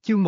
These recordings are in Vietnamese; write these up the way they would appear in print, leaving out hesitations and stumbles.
Chương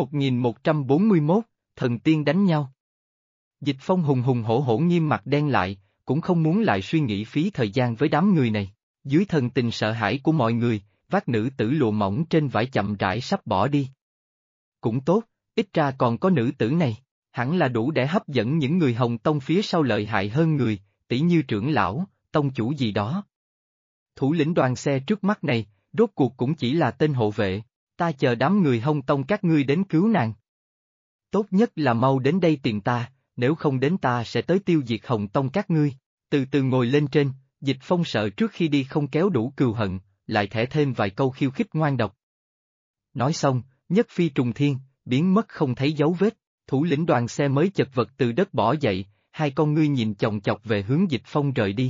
1141, thần tiên đánh nhau. Dịch Phong hùng hùng hổ hổ nghiêm mặt đen lại, cũng không muốn lại suy nghĩ phí thời gian với đám người này. Dưới thần tình sợ hãi của mọi người, vác nữ tử lụa mỏng trên vải chậm rãi sắp bỏ đi. Cũng tốt, ít ra còn có nữ tử này, hẳn là đủ để hấp dẫn những người Hồng Tông phía sau lợi hại hơn người, tỷ như trưởng lão, tông chủ gì đó. Thủ lĩnh đoàn xe trước mắt này, rốt cuộc cũng chỉ là tên hộ vệ, ta chờ đám người Hồng Tông các ngươi đến cứu nàng. Tốt nhất là mau đến đây tìm ta, nếu không đến ta sẽ tới tiêu diệt Hồng Tông các ngươi. Từ từ ngồi lên trên, Dịch Phong sợ trước khi đi không kéo đủ cừu hận, lại thẻ thêm vài câu khiêu khích ngoan độc. Nói xong, nhất phi trùng thiên, biến mất không thấy dấu vết, thủ lĩnh đoàn xe mới chật vật từ đất bỏ dậy, hai con ngươi nhìn chòng chọc về hướng Dịch Phong rời đi.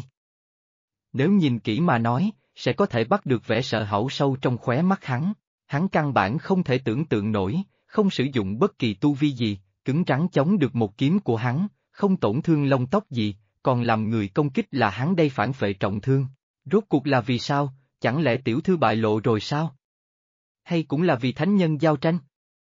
Nếu nhìn kỹ mà nói, sẽ có thể bắt được vẻ sợ hãi sâu trong khóe mắt hắn căn bản không thể tưởng tượng nổi, không sử dụng bất kỳ tu vi gì, cứng rắn chống được một kiếm của hắn, không tổn thương lông tóc gì, còn làm người công kích là hắn đây phản phệ trọng thương. Rốt cuộc là vì sao, chẳng lẽ tiểu thư bại lộ rồi sao? Hay cũng là vì thánh nhân giao tranh?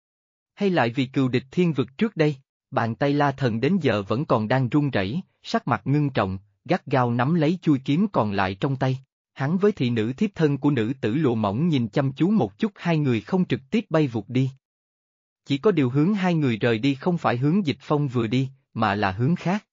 Hay lại vì cừu địch thiên vực trước đây? Bàn tay La Thần đến giờ vẫn còn đang run rẩy, sắc mặt ngưng trọng, gắt gao nắm lấy chuôi kiếm còn lại trong tay. Hắn với thị nữ thiếp thân của nữ tử lụa mỏng nhìn chăm chú một chút, hai người không trực tiếp bay vụt đi. Chỉ có điều hướng hai người rời đi không phải hướng Dịch Phong vừa đi, mà là hướng khác.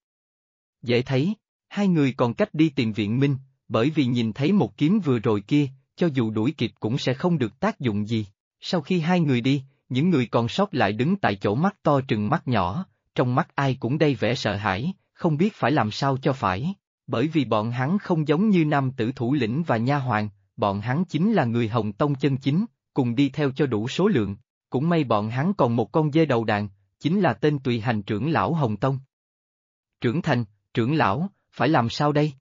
Dễ thấy, hai người còn cách đi tìm viện minh, bởi vì nhìn thấy một kiếm vừa rồi kia, cho dù đuổi kịp cũng sẽ không được tác dụng gì. Sau khi hai người đi, những người còn sót lại đứng tại chỗ mắt to trừng mắt nhỏ, trong mắt ai cũng đầy vẻ sợ hãi, không biết phải làm sao cho phải. Bởi vì bọn hắn không giống như nam tử thủ lĩnh và nha hoàn, bọn hắn chính là người Hồng Tông chân chính, cùng đi theo cho đủ số lượng. Cũng may bọn hắn còn một con dê đầu đàn, chính là tên tùy hành trưởng lão Hồng Tông. Trưởng thành, trưởng lão, phải làm sao đây?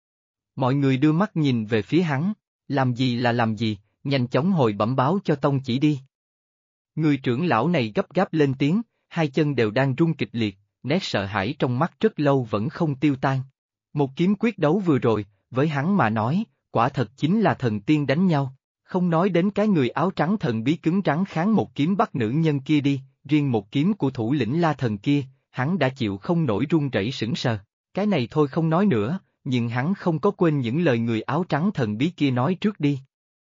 Mọi người đưa mắt nhìn về phía hắn, làm gì là làm gì, nhanh chóng hồi bẩm báo cho tông chỉ đi. Người trưởng lão này gấp gáp lên tiếng, hai chân đều đang run kịch liệt, nét sợ hãi trong mắt rất lâu vẫn không tiêu tan. Một kiếm quyết đấu vừa rồi, với hắn mà nói, quả thật chính là thần tiên đánh nhau. Không nói đến cái người áo trắng thần bí cứng rắn kháng một kiếm bắt nữ nhân kia đi, riêng một kiếm của thủ lĩnh La Thần kia, hắn đã chịu không nổi run rẩy sững sờ. Cái này thôi không nói nữa, nhưng hắn không có quên những lời người áo trắng thần bí kia nói trước đi.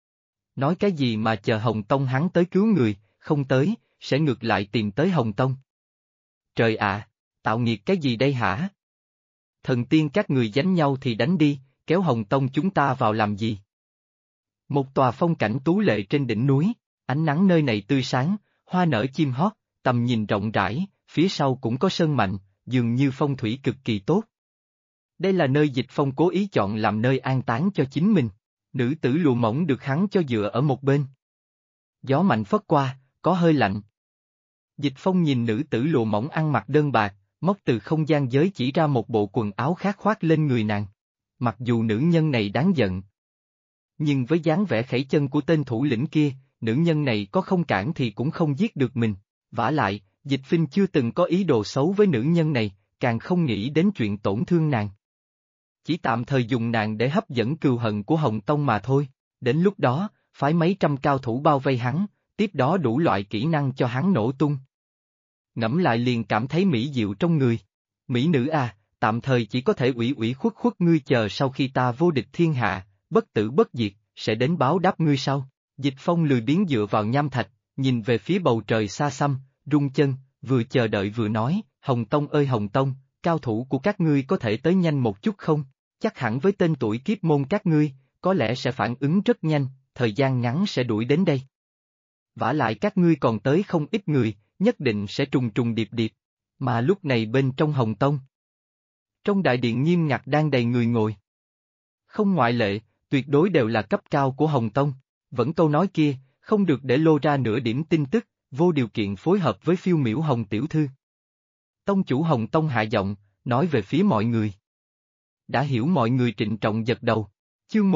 Nói cái gì mà chờ Hồng Tông hắn tới cứu người, không tới, sẽ ngược lại tìm tới Hồng Tông. Trời ạ, tạo nghiệt cái gì đây hả? Thần tiên các người đánh nhau thì đánh đi, kéo Hồng Tông chúng ta vào làm gì? Một tòa phong cảnh tú lệ trên đỉnh núi, ánh nắng nơi này tươi sáng, hoa nở chim hót, tầm nhìn rộng rãi, phía sau cũng có sơn mạnh, dường như phong thủy cực kỳ tốt. Đây là nơi Dịch Phong cố ý chọn làm nơi an táng cho chính mình, nữ tử lụa mỏng được hắn cho dựa ở một bên. Gió mạnh phất qua, có hơi lạnh. Dịch Phong nhìn nữ tử lụa mỏng ăn mặc đơn bạc, móc từ không gian giới chỉ ra một bộ quần áo khác khoác lên người nàng. Mặc dù nữ nhân này đáng giận, nhưng với dáng vẻ khẩy chân của tên thủ lĩnh kia, nữ nhân này có không cản thì cũng không giết được mình. Vả lại, Dịch Phinh chưa từng có ý đồ xấu với nữ nhân này, càng không nghĩ đến chuyện tổn thương nàng. Chỉ tạm thời dùng nàng để hấp dẫn cừu hận của Hồng Tông mà thôi. Đến lúc đó, phái mấy trăm cao thủ bao vây hắn, tiếp đó đủ loại kỹ năng cho hắn nổ tung. Ngẫm lại liền cảm thấy mỹ diệu trong người. Mỹ nữ à, tạm thời chỉ có thể ủy ủy khuất khuất ngươi chờ sau khi ta vô địch thiên hạ, bất tử bất diệt, sẽ đến báo đáp ngươi sau. Dịch Phong lười biếng dựa vào nham thạch, nhìn về phía bầu trời xa xăm, rung chân, vừa chờ đợi vừa nói, Hồng Tông ơi Hồng Tông, cao thủ của các ngươi có thể tới nhanh một chút không? Chắc hẳn với tên tuổi kiếp môn các ngươi, có lẽ sẽ phản ứng rất nhanh, thời gian ngắn sẽ đuổi đến đây. Vả lại các ngươi còn tới không ít người, nhất định sẽ trùng trùng điệp điệp, mà lúc này bên trong Hồng Tông. Trong đại điện nghiêm ngặt đang đầy người ngồi. Không ngoại lệ, tuyệt đối đều là cấp cao của Hồng Tông, vẫn câu nói kia, không được để lô ra nửa điểm tin tức, vô điều kiện phối hợp với phiêu miểu Hồng tiểu thư. Tông chủ Hồng Tông hạ giọng, nói về phía mọi người. Đã hiểu mọi người trịnh trọng gật đầu. Chương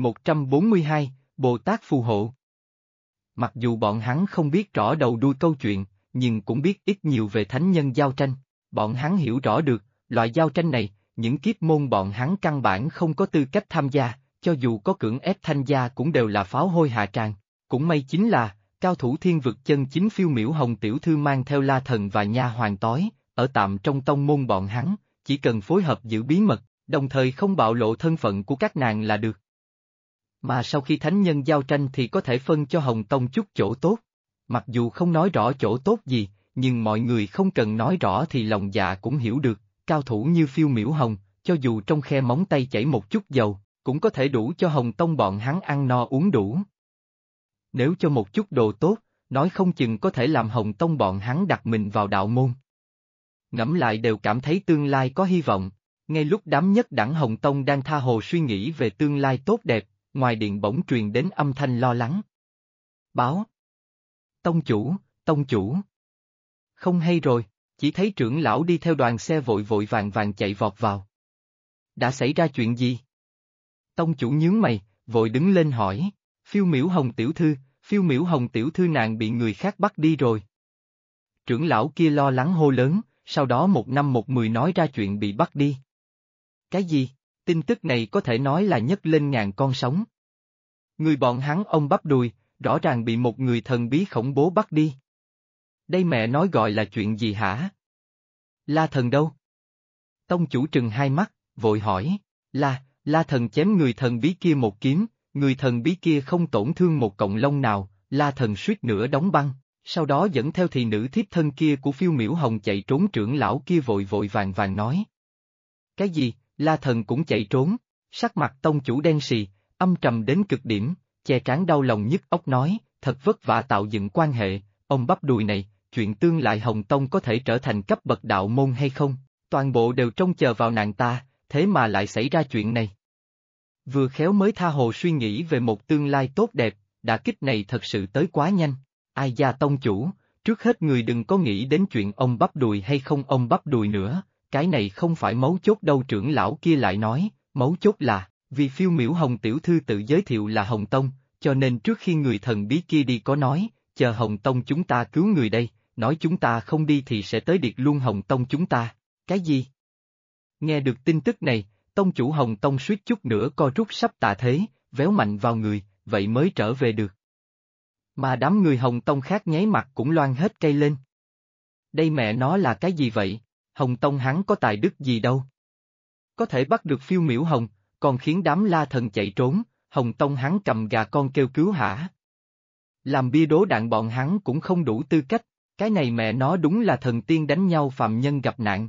1142, Bồ Tát phù hộ. Mặc dù bọn hắn không biết rõ đầu đuôi câu chuyện, nhưng cũng biết ít nhiều về thánh nhân giao tranh. Bọn hắn hiểu rõ được, loại giao tranh này, những kiếp môn bọn hắn căn bản không có tư cách tham gia, cho dù có cưỡng ép tham gia cũng đều là pháo hôi hạ tràng. Cũng may chính là, cao thủ thiên vực chân chính Phiêu Miểu Hồng tiểu thư mang theo La Thần và nha hoàn tối, ở tạm trong tông môn bọn hắn, chỉ cần phối hợp giữ bí mật, đồng thời không bạo lộ thân phận của các nàng là được. Mà sau khi thánh nhân giao tranh thì có thể phân cho Hồng Tông chút chỗ tốt. Mặc dù không nói rõ chỗ tốt gì, nhưng mọi người không cần nói rõ thì lòng dạ cũng hiểu được, cao thủ như Phiêu Miểu Hồng, cho dù trong khe móng tay chảy một chút dầu, cũng có thể đủ cho Hồng Tông bọn hắn ăn no uống đủ. Nếu cho một chút đồ tốt, nói không chừng có thể làm Hồng Tông bọn hắn đặt mình vào đạo môn. Ngẫm lại đều cảm thấy tương lai có hy vọng, ngay lúc đám nhất đẳng Hồng Tông đang tha hồ suy nghĩ về tương lai tốt đẹp, ngoài điện bỗng truyền đến âm thanh lo lắng. Báo! Tông chủ, tông chủ! Không hay rồi, chỉ thấy trưởng lão đi theo đoàn xe vội vội vàng vàng chạy vọt vào. Đã xảy ra chuyện gì? Tông chủ nhướng mày, vội đứng lên hỏi, Phiêu Miểu Hồng tiểu thư, Phiêu Miểu Hồng tiểu thư nàng bị người khác bắt đi rồi. Trưởng lão kia lo lắng hô lớn, sau đó một năm một mười nói ra chuyện bị bắt đi. Cái gì? Tin tức này có thể nói là nhấc lên ngàn con sóng. Người bọn hắn ông bắp đùi, rõ ràng bị một người thần bí khủng bố bắt đi. Đây mẹ nói gọi là chuyện gì hả? La Thần đâu? Tông chủ trừng hai mắt, vội hỏi, La Thần chém người thần bí kia một kiếm, người thần bí kia không tổn thương một cọng lông nào, La Thần suýt nữa đóng băng, sau đó dẫn theo thị nữ thiếp thân kia của Phiêu Miểu Hồng chạy trốn. Trưởng lão kia vội vội vàng vàng nói. Cái gì, La Thần cũng chạy trốn? Sắc mặt tông chủ đen sì, âm trầm đến cực điểm, che trán đau lòng nhức óc nói, thật vất vả tạo dựng quan hệ, ông bắp đùi này, chuyện tương lai Hồng Tông có thể trở thành cấp bậc đạo môn hay không, toàn bộ đều trông chờ vào nàng ta, thế mà lại xảy ra chuyện này. Vừa khéo mới tha hồ suy nghĩ về một tương lai tốt đẹp, đả kích này thật sự tới quá nhanh. Ai gia tông chủ, trước hết người đừng có nghĩ đến chuyện ông bắp đùi hay không ông bắp đùi nữa, cái này không phải mấu chốt đâu. Trưởng lão kia lại nói, mấu chốt là, vì Phiêu Miểu Hồng tiểu thư tự giới thiệu là Hồng Tông, cho nên trước khi người thần bí kia đi có nói, chờ Hồng Tông chúng ta cứu người đây, nói chúng ta không đi thì sẽ tới điệt luôn Hồng Tông chúng ta. Cái gì? Nghe được tin tức này, tông chủ Hồng Tông suýt chút nữa co rút sắp tạ thế, véo mạnh vào người, vậy mới trở về được. Mà đám người Hồng Tông khác nháy mặt cũng loan hết cây lên. Đây mẹ nó là cái gì vậy? Hồng Tông hắn có tài đức gì đâu? Có thể bắt được Phiêu Miểu Hồng, còn khiến đám La Thần chạy trốn, Hồng Tông hắn cầm gà con kêu cứu hả? Làm bia đố đạn bọn hắn cũng không đủ tư cách, cái này mẹ nó đúng là thần tiên đánh nhau phạm nhân gặp nạn.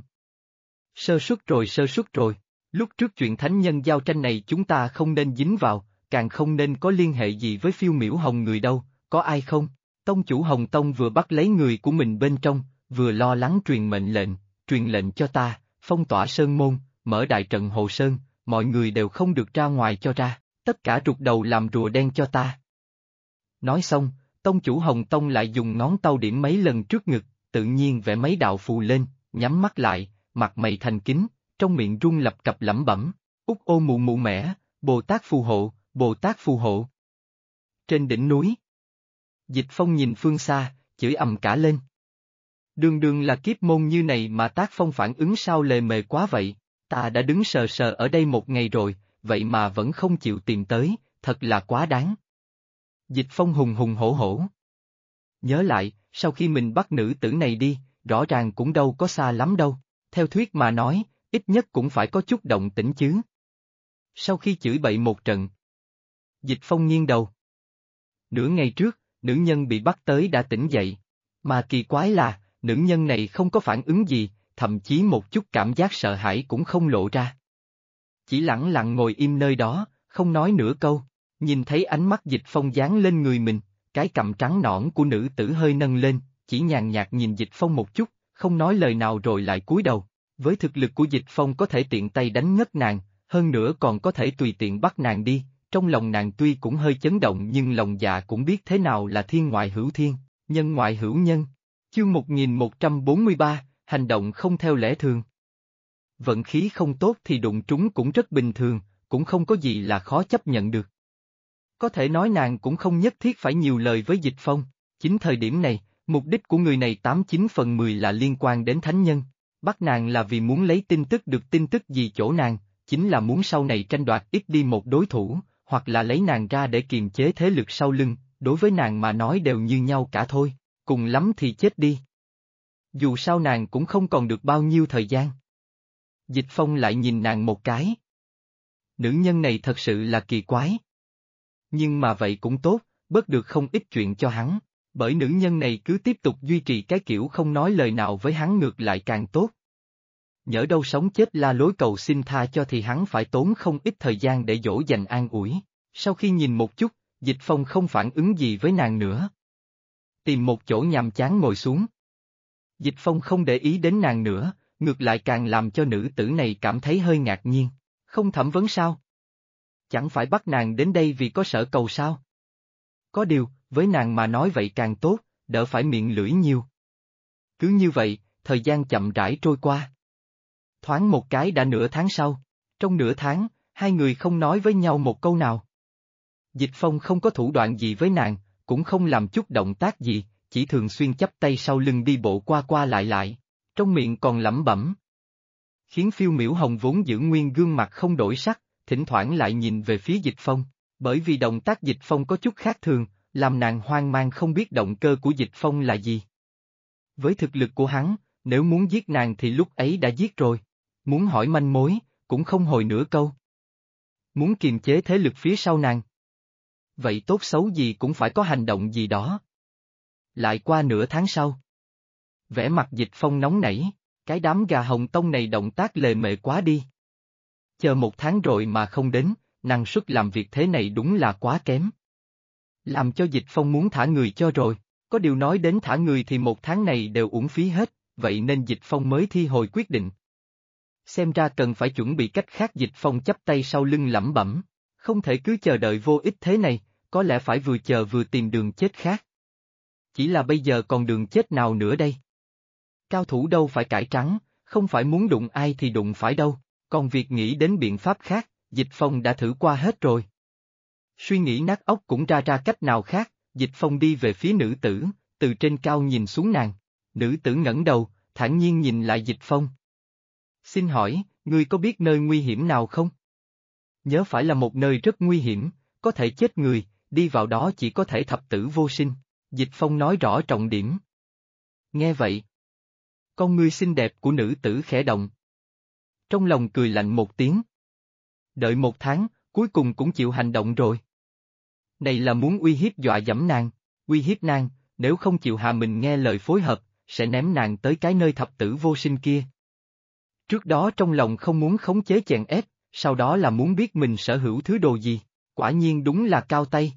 Sơ suất rồi, lúc trước chuyện thánh nhân giao tranh này chúng ta không nên dính vào, càng không nên có liên hệ gì với Phiêu Miểu Hồng người đâu, có ai không? Tông chủ Hồng Tông vừa bắt lấy người của mình bên trong, vừa lo lắng truyền lệnh cho ta, phong tỏa sơn môn, mở đại trận Hồ Sơn, mọi người đều không được ra ngoài cho ra, tất cả rụt đầu làm rùa đen cho ta. Nói xong, tông chủ Hồng Tông lại dùng ngón tay điểm mấy lần trước ngực, tự nhiên vẽ mấy đạo phù lên, nhắm mắt lại, mặt mày thành kính, trong miệng run lập cập lẩm bẩm, út ô mụ mụ mẻ, Bồ Tát phù hộ, Bồ Tát phù hộ. Trên đỉnh núi, Dịch Phong nhìn phương xa, chửi ầm cả lên. Đường đường là kiếp môn như này mà tác phong phản ứng sao lề mề quá vậy, ta đã đứng sờ sờ ở đây một ngày rồi, vậy mà vẫn không chịu tìm tới, thật là quá đáng. Dịch Phong hùng hùng hổ hổ. Nhớ lại, sau khi mình bắt nữ tử này đi, rõ ràng cũng đâu có xa lắm đâu, theo thuyết mà nói, ít nhất cũng phải có chút động tĩnh chứ. Sau khi chửi bậy một trận, Dịch Phong nghiêng đầu. Nửa ngày trước, nữ nhân bị bắt tới đã tỉnh dậy, mà kỳ quái là, nữ nhân này không có phản ứng gì, thậm chí một chút cảm giác sợ hãi cũng không lộ ra. Chỉ lẳng lặng ngồi im nơi đó, không nói nửa câu, nhìn thấy ánh mắt Dịch Phong dán lên người mình, cái cằm trắng nõn của nữ tử hơi nâng lên, chỉ nhàn nhạt nhìn Dịch Phong một chút, không nói lời nào rồi lại cúi đầu. Với thực lực của Dịch Phong có thể tiện tay đánh ngất nàng, hơn nữa còn có thể tùy tiện bắt nàng đi, trong lòng nàng tuy cũng hơi chấn động nhưng lòng dạ cũng biết thế nào là thiên ngoại hữu thiên, nhân ngoại hữu nhân. Chương 1143, hành động không theo lẽ thường. Vận khí không tốt thì đụng trúng cũng rất bình thường, cũng không có gì là khó chấp nhận được. Có thể nói nàng cũng không nhất thiết phải nhiều lời với Dịch Phong, chính thời điểm này, mục đích của người này 89 phần 10 là liên quan đến thánh nhân. Bắt nàng là vì muốn lấy tin tức được tin tức gì chỗ nàng, chính là muốn sau này tranh đoạt ít đi một đối thủ, hoặc là lấy nàng ra để kiềm chế thế lực sau lưng, đối với nàng mà nói đều như nhau cả thôi, cùng lắm thì chết đi. Dù sao nàng cũng không còn được bao nhiêu thời gian. Dịch Phong lại nhìn nàng một cái. Nữ nhân này thật sự là kỳ quái. Nhưng mà vậy cũng tốt, bớt được không ít chuyện cho hắn, bởi nữ nhân này cứ tiếp tục duy trì cái kiểu không nói lời nào với hắn ngược lại càng tốt. Nhỡ đâu sống chết la lối cầu xin tha cho thì hắn phải tốn không ít thời gian để dỗ dành an ủi. Sau khi nhìn một chút, Dịch Phong không phản ứng gì với nàng nữa. Tìm một chỗ nhàm chán ngồi xuống. Dịch Phong không để ý đến nàng nữa, ngược lại càng làm cho nữ tử này cảm thấy hơi ngạc nhiên. Không thẩm vấn sao? Chẳng phải bắt nàng đến đây vì có sở cầu sao? Có điều, với nàng mà nói vậy càng tốt, đỡ phải miệng lưỡi nhiều. Cứ như vậy, thời gian chậm rãi trôi qua. Thoáng một cái đã nửa tháng sau. Trong nửa tháng, hai người không nói với nhau một câu nào. Dịch Phong không có thủ đoạn gì với nàng, cũng không làm chút động tác gì, chỉ thường xuyên chắp tay sau lưng đi bộ qua qua lại lại, trong miệng còn lẩm bẩm. Khiến Phiêu Miểu Hồng vốn giữ nguyên gương mặt không đổi sắc, thỉnh thoảng lại nhìn về phía Dịch Phong, bởi vì động tác Dịch Phong có chút khác thường, làm nàng hoang mang không biết động cơ của Dịch Phong là gì. Với thực lực của hắn, nếu muốn giết nàng thì lúc ấy đã giết rồi, muốn hỏi manh mối, cũng không hồi nửa câu. Muốn kiềm chế thế lực phía sau nàng. Vậy tốt xấu gì cũng phải có hành động gì đó. Lại qua nửa tháng sau. Vẻ mặt Dịch Phong nóng nảy, cái đám gà Hồng Tông này động tác lề mề quá đi. Chờ một tháng rồi mà không đến, năng suất làm việc thế này đúng là quá kém. Làm cho Dịch Phong muốn thả người cho rồi, có điều nói đến thả người thì một tháng này đều uổng phí hết, vậy nên Dịch Phong mới thi hồi quyết định. Xem ra cần phải chuẩn bị cách khác. Dịch Phong chắp tay sau lưng lẩm bẩm, không thể cứ chờ đợi vô ích thế này, có lẽ phải vừa chờ vừa tìm đường chết khác. Chỉ là bây giờ còn đường chết nào nữa đây? Cao thủ đâu phải cải trắng, không phải muốn đụng ai thì đụng phải đâu, còn việc nghĩ đến biện pháp khác, Dịch Phong đã thử qua hết rồi. Suy nghĩ nát óc cũng ra cách nào khác, Dịch Phong đi về phía nữ tử, từ trên cao nhìn xuống nàng. Nữ tử ngẩng đầu, thản nhiên nhìn lại Dịch Phong. Xin hỏi, ngươi có biết nơi nguy hiểm nào không? Nhớ phải là một nơi rất nguy hiểm, có thể chết người, đi vào đó chỉ có thể thập tử vô sinh. Dịch Phong nói rõ trọng điểm. Nghe vậy, con ngươi xinh đẹp của nữ tử khẽ động. Trong lòng cười lạnh một tiếng. Đợi một tháng, cuối cùng cũng chịu hành động rồi. Này là muốn uy hiếp dọa dẫm nàng, uy hiếp nàng, nếu không chịu hạ mình nghe lời phối hợp, sẽ ném nàng tới cái nơi thập tử vô sinh kia. Trước đó trong lòng không muốn khống chế chèn ép, sau đó là muốn biết mình sở hữu thứ đồ gì, quả nhiên đúng là cao tay.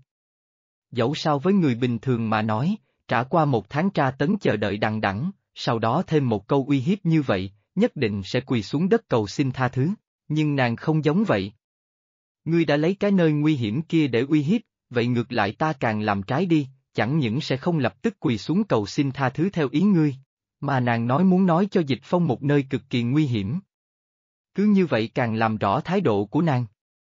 Dẫu sao với người bình thường mà nói, trả qua một tháng tra tấn chờ đợi đằng đẵng, sau đó thêm một câu uy hiếp như vậy, nhất định sẽ quỳ xuống đất cầu xin tha thứ, nhưng nàng không giống vậy. Ngươi đã lấy cái nơi nguy hiểm kia để uy hiếp, vậy ngược lại ta càng làm trái đi, chẳng những sẽ không lập tức quỳ xuống cầu xin tha thứ theo ý ngươi, mà nàng nói muốn nói cho Dịch Phong một nơi cực kỳ nguy hiểm. Cứ như vậy càng làm rõ thái độ của nàng.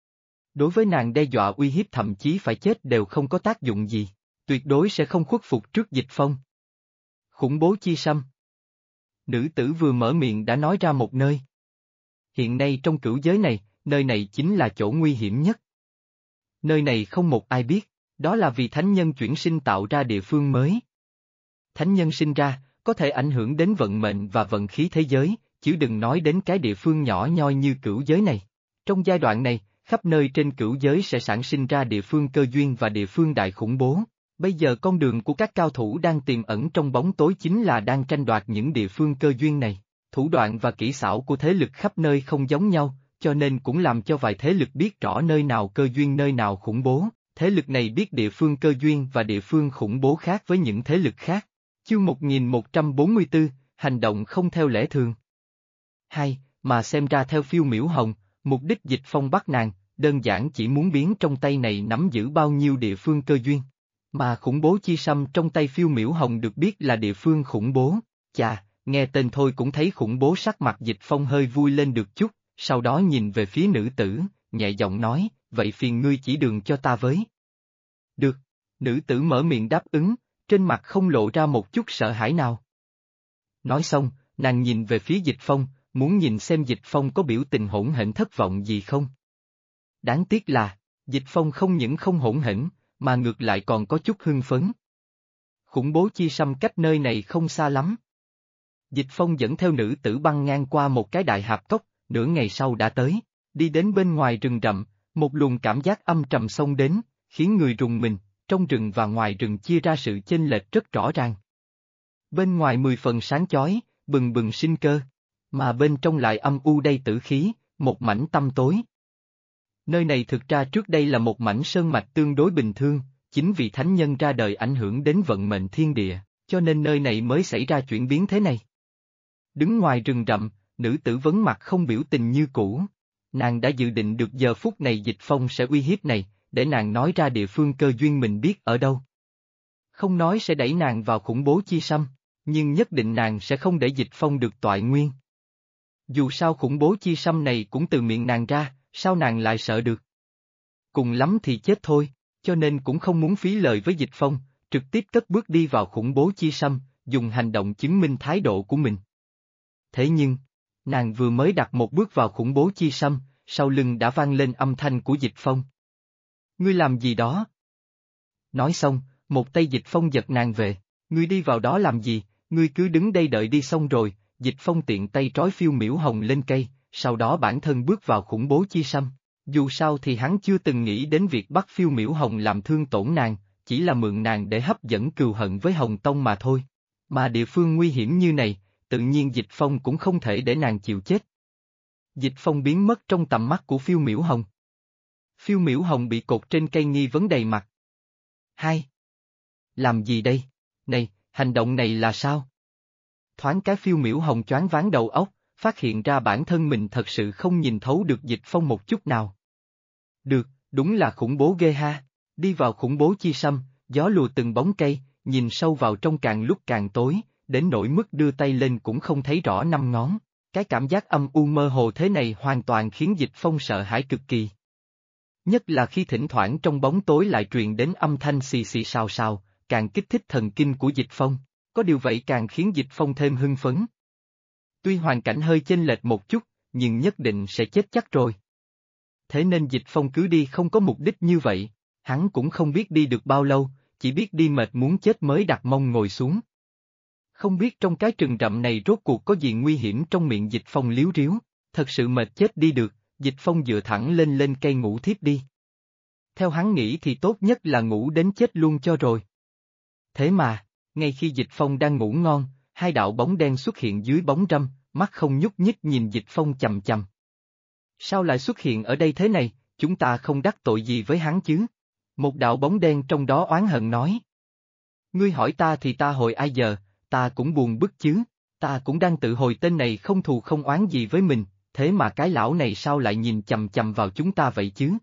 Đối với nàng đe dọa uy hiếp thậm chí phải chết đều không có tác dụng gì, tuyệt đối sẽ không khuất phục trước Dịch Phong. Khủng bố chi sâm. Nữ tử vừa mở miệng đã nói ra một nơi. Hiện nay trong cửu giới này, nơi này chính là chỗ nguy hiểm nhất. Nơi này không một ai biết, đó là vì thánh nhân chuyển sinh tạo ra địa phương mới. Thánh nhân sinh ra, có thể ảnh hưởng đến vận mệnh và vận khí thế giới, chứ đừng nói đến cái địa phương nhỏ nhoi như cửu giới này. Trong giai đoạn này, khắp nơi trên cửu giới sẽ sản sinh ra địa phương cơ duyên và địa phương đại khủng bố. Bây giờ con đường của các cao thủ đang tiềm ẩn trong bóng tối chính là đang tranh đoạt những địa phương cơ duyên này. Thủ đoạn và kỹ xảo của thế lực khắp nơi không giống nhau, cho nên cũng làm cho vài thế lực biết rõ nơi nào cơ duyên nơi nào khủng bố. Thế lực này biết địa phương cơ duyên và địa phương khủng bố khác với những thế lực khác. Chương 1144, hành động không theo lẽ thường. 2. Mà xem ra theo Phiêu Miểu Hồng, mục đích Dịch Phong bắt nàng, đơn giản chỉ muốn biến trong tay này nắm giữ bao nhiêu địa phương cơ duyên. Mà khủng bố chi sâm trong tay Phiêu Miểu Hồng được biết là địa phương khủng bố. Chà, nghe tên thôi cũng thấy khủng bố. Sắc mặt Dịch Phong hơi vui lên được chút, sau đó nhìn về phía nữ tử, nhẹ giọng nói, vậy phiền ngươi chỉ đường cho ta với. Được, nữ tử mở miệng đáp ứng, trên mặt không lộ ra một chút sợ hãi nào. Nói xong, nàng nhìn về phía Dịch Phong, muốn nhìn xem Dịch Phong có biểu tình hỗn hển thất vọng gì không. Đáng tiếc là, Dịch Phong không những không hỗn hển, mà ngược lại còn có chút hưng phấn. Khủng bố chi sâm cách nơi này không xa lắm. Dịch Phong dẫn theo nữ tử băng ngang qua một cái đại hạp cốc, nửa ngày sau đã tới, đi đến bên ngoài rừng rậm, một luồng cảm giác âm trầm xông đến, khiến người rùng mình, trong rừng và ngoài rừng chia ra sự chênh lệch rất rõ ràng. Bên ngoài 10 phần sáng chói, bừng bừng sinh cơ, mà bên trong lại âm u đầy tử khí, một mảnh tăm tối. Nơi này thực ra trước đây là một mảnh sơn mạch tương đối bình thường, chính vì thánh nhân ra đời ảnh hưởng đến vận mệnh thiên địa, cho nên nơi này mới xảy ra chuyển biến thế này. Đứng ngoài rừng rậm, nữ tử vấn mặt không biểu tình như cũ. Nàng đã dự định được giờ phút này Dịch Phong sẽ uy hiếp này, để nàng nói ra địa phương cơ duyên mình biết ở đâu. Không nói sẽ đẩy nàng vào khủng bố chi sâm, nhưng nhất định nàng sẽ không để Dịch Phong được toại nguyên. Dù sao khủng bố chi sâm này cũng từ miệng nàng ra, sao nàng lại sợ được? Cùng lắm thì chết thôi, cho nên cũng không muốn phí lời với Dịch Phong, trực tiếp cất bước đi vào khủng bố chi sâm, dùng hành động chứng minh thái độ của mình. Thế nhưng, nàng vừa mới đặt một bước vào khủng bố chi sâm, sau lưng đã vang lên âm thanh của Dịch Phong. Ngươi làm gì đó? Nói xong, một tay Dịch Phong giật nàng về, ngươi đi vào đó làm gì, ngươi cứ đứng đây đợi đi xong rồi, Dịch Phong tiện tay trói Phiêu Miểu Hồng lên cây, sau đó bản thân bước vào khủng bố chi sâm. Dù sao thì hắn chưa từng nghĩ đến việc bắt Phiêu Miểu Hồng làm thương tổn nàng, chỉ là mượn nàng để hấp dẫn cừu hận với Hồng Tông mà thôi. Mà địa phương nguy hiểm như này, tự nhiên Dịch Phong cũng không thể để nàng chịu chết. Dịch Phong biến mất trong tầm mắt của Phiêu Miểu Hồng. Phiêu Miểu Hồng bị cột trên cây nghi vấn đầy mặt. Hai. Làm gì đây? Này, hành động này là sao? Thoáng cái Phiêu Miểu Hồng choáng váng đầu óc, phát hiện ra bản thân mình thật sự không nhìn thấu được Dịch Phong một chút nào. Được, đúng là khủng bố ghê ha. Đi vào khủng bố chi sâm, gió lùa từng bóng cây, nhìn sâu vào trong càng lúc càng tối, đến nỗi mức đưa tay lên cũng không thấy rõ năm ngón. Cái cảm giác âm u mơ hồ thế này hoàn toàn khiến Dịch Phong sợ hãi cực kỳ. Nhất là khi thỉnh thoảng trong bóng tối lại truyền đến âm thanh xì xì xào xào, càng kích thích thần kinh của Dịch Phong, có điều vậy càng khiến Dịch Phong thêm hưng phấn. Tuy hoàn cảnh hơi chênh lệch một chút, nhưng nhất định sẽ chết chắc rồi. Thế nên Dịch Phong cứ đi không có mục đích như vậy, hắn cũng không biết đi được bao lâu, chỉ biết đi mệt muốn chết mới đặt mông ngồi xuống. Không biết trong cái rừng rậm này rốt cuộc có gì nguy hiểm trong miệng Dịch Phong líu ríu, thật sự mệt chết đi được, Dịch Phong dựa thẳng lên cây ngủ thiếp đi. Theo hắn nghĩ thì tốt nhất là ngủ đến chết luôn cho rồi. Thế mà, ngay khi Dịch Phong đang ngủ ngon, hai đạo bóng đen xuất hiện dưới bóng râm, mắt không nhúc nhích nhìn Dịch Phong chằm chằm. Sao lại xuất hiện ở đây thế này, chúng ta không đắc tội gì với hắn chứ? Một đạo bóng đen trong đó oán hận nói. Ngươi hỏi ta thì ta hồi ai giờ, ta cũng buồn bực chứ, ta cũng đang tự hồi tên này không thù không oán gì với mình, thế mà cái lão này sao lại nhìn chằm chằm vào chúng ta vậy chứ?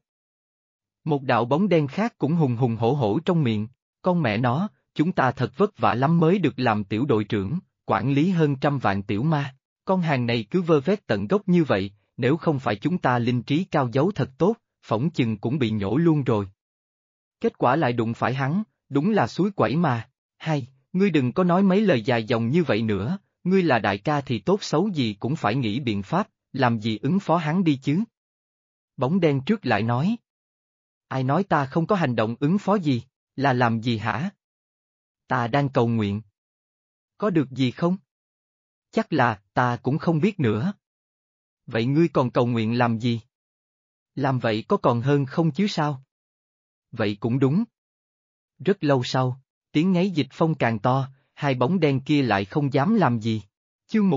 Một đạo bóng đen khác cũng hùng hùng hổ hổ trong miệng, con mẹ nó, chúng ta thật vất vả lắm mới được làm tiểu đội trưởng, quản lý hơn 100 vạn tiểu ma, con hàng này cứ vơ vét tận gốc như vậy, nếu không phải chúng ta linh trí cao giấu thật tốt, phỏng chừng cũng bị nhổ luôn rồi. Kết quả lại đụng phải hắn, đúng là suối quẩy mà, hay, ngươi đừng có nói mấy lời dài dòng như vậy nữa, ngươi là đại ca thì tốt xấu gì cũng phải nghĩ biện pháp, làm gì ứng phó hắn đi chứ. Bóng đen trước lại nói. Ai nói ta không có hành động ứng phó gì, là làm gì hả? Ta đang cầu nguyện. Có được gì không? Chắc là, ta cũng không biết nữa. Vậy ngươi còn cầu nguyện làm gì? Làm vậy có còn hơn không chứ sao? Vậy cũng đúng. Rất lâu sau, tiếng ngáy Dịch Phong càng to, hai bóng đen kia lại không dám làm gì. Chương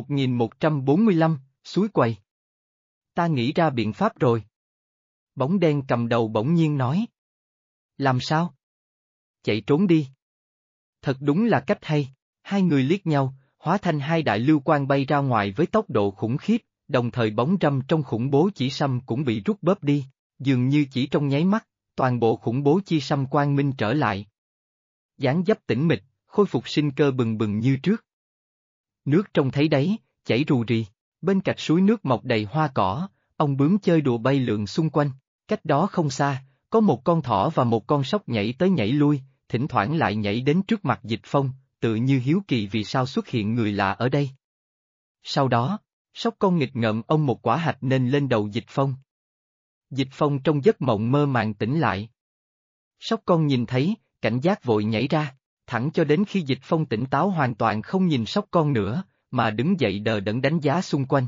1145, suối quầy. Ta nghĩ ra biện pháp rồi. Bóng đen cầm đầu bỗng nhiên nói. Làm sao? Chạy trốn đi. Thật đúng là cách hay, hai người liếc nhau, hóa thành hai đại lưu quang bay ra ngoài với tốc độ khủng khiếp, đồng thời bóng râm trong khủng bố chỉ sâm cũng bị rút bớt đi, dường như chỉ trong nháy mắt, toàn bộ khủng bố chi sâm quang minh trở lại. Dáng dấp tĩnh mịch, khôi phục sinh cơ bừng bừng như trước. Nước trong thấy đấy, chảy rù rì, bên cạnh suối nước mọc đầy hoa cỏ, ong bướm chơi đùa bay lượn xung quanh, cách đó không xa, có một con thỏ và một con sóc nhảy tới nhảy lui, thỉnh thoảng lại nhảy đến trước mặt Dịch Phong, tự như hiếu kỳ vì sao xuất hiện người lạ ở đây. Sau đó, sóc con nghịch ngợm ông một quả hạch nên lên đầu Dịch Phong. Dịch Phong trong giấc mộng mơ màng tỉnh lại. Sóc con nhìn thấy, cảnh giác vội nhảy ra, thẳng cho đến khi Dịch Phong tỉnh táo hoàn toàn không nhìn Sóc con nữa, mà đứng dậy đờ đẫn đánh giá xung quanh.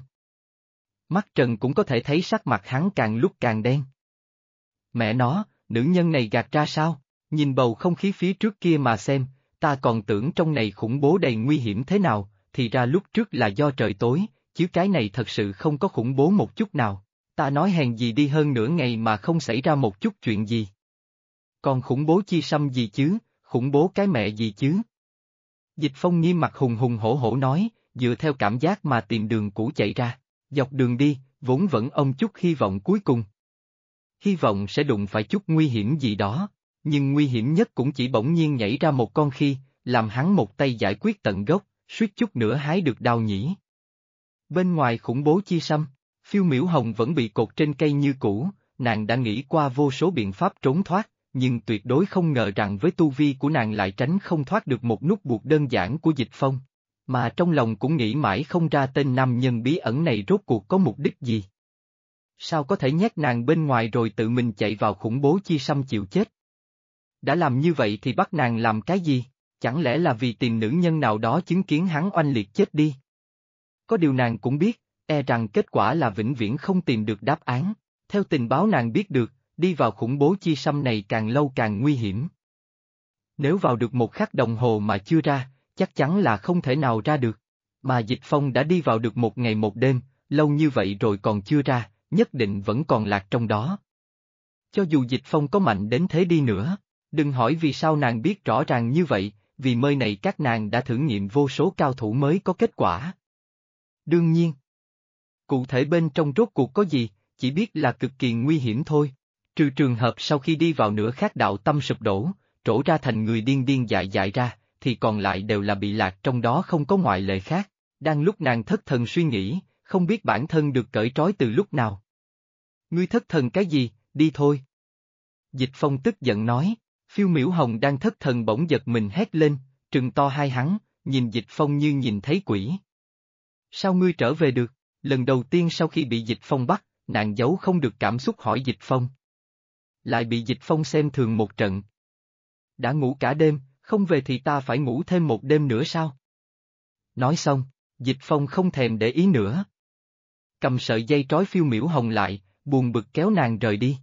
Mắt Trần cũng có thể thấy sắc mặt hắn càng lúc càng đen. Mẹ nó, nữ nhân này gạt ra sao? Nhìn bầu không khí phía trước kia mà xem, ta còn tưởng trong này khủng bố đầy nguy hiểm thế nào, thì ra lúc trước là do trời tối, chứ cái này thật sự không có khủng bố một chút nào. Ta nói hèn gì đi hơn nửa ngày mà không xảy ra một chút chuyện gì. Còn khủng bố chi sâm gì chứ, khủng bố cái mẹ gì chứ? Dịch Phong nghiêm mặt hùng hùng hổ hổ nói, dựa theo cảm giác mà tìm đường cũ chạy ra. Dọc đường đi, vốn vẫn ôm chút hy vọng cuối cùng. Hy vọng sẽ đụng phải chút nguy hiểm gì đó, nhưng nguy hiểm nhất cũng chỉ bỗng nhiên nhảy ra một con khi, làm hắn một tay giải quyết tận gốc, suýt chút nữa hái được đào nhĩ. Bên ngoài khủng bố chi sâm, Phiêu Miểu Hồng vẫn bị cột trên cây như cũ, nàng đã nghĩ qua vô số biện pháp trốn thoát, nhưng tuyệt đối không ngờ rằng với tu vi của nàng lại tránh không thoát được một nút buộc đơn giản của Dịch Phong. Mà trong lòng cũng nghĩ mãi không ra tên nam nhân bí ẩn này rốt cuộc có mục đích gì. Sao có thể nhét nàng bên ngoài rồi tự mình chạy vào khủng bố chi sâm chịu chết? Đã làm như vậy thì bắt nàng làm cái gì? Chẳng lẽ là vì tìm nữ nhân nào đó chứng kiến hắn oanh liệt chết đi? Có điều nàng cũng biết, e rằng kết quả là vĩnh viễn không tìm được đáp án. Theo tình báo nàng biết được, đi vào khủng bố chi sâm này càng lâu càng nguy hiểm. Nếu vào được một khắc đồng hồ mà chưa ra, chắc chắn là không thể nào ra được. Mà Dịch Phong đã đi vào được một ngày một đêm, lâu như vậy rồi còn chưa ra, nhất định vẫn còn lạc trong đó. Cho dù Dịch Phong có mạnh đến thế đi nữa, đừng hỏi vì sao nàng biết rõ ràng như vậy, vì nơi này các nàng đã thử nghiệm vô số cao thủ mới có kết quả. Đương nhiên, cụ thể bên trong rốt cuộc có gì, chỉ biết là cực kỳ nguy hiểm thôi, trừ trường hợp sau khi đi vào nửa khác đạo tâm sụp đổ, trổ ra thành người điên điên dại dại ra, thì còn lại đều là bị lạc trong đó không có ngoại lệ khác. Đang lúc nàng thất thần suy nghĩ, không biết bản thân được cởi trói từ lúc nào. Ngươi thất thần cái gì, đi thôi. Dịch Phong tức giận nói, Phiêu Miểu Hồng đang thất thần bỗng giật mình hét lên, trừng to hai hắn, nhìn Dịch Phong như nhìn thấy quỷ. Sao ngươi trở về được? Lần đầu tiên sau khi bị Dịch Phong bắt, nàng giấu không được cảm xúc hỏi Dịch Phong. Lại bị Dịch Phong xem thường một trận. Đã ngủ cả đêm, không về thì ta phải ngủ thêm một đêm nữa sao? Nói xong, Dịch Phong không thèm để ý nữa. Cầm sợi dây trói Phiêu Miểu Hồng lại, buồn bực kéo nàng rời đi.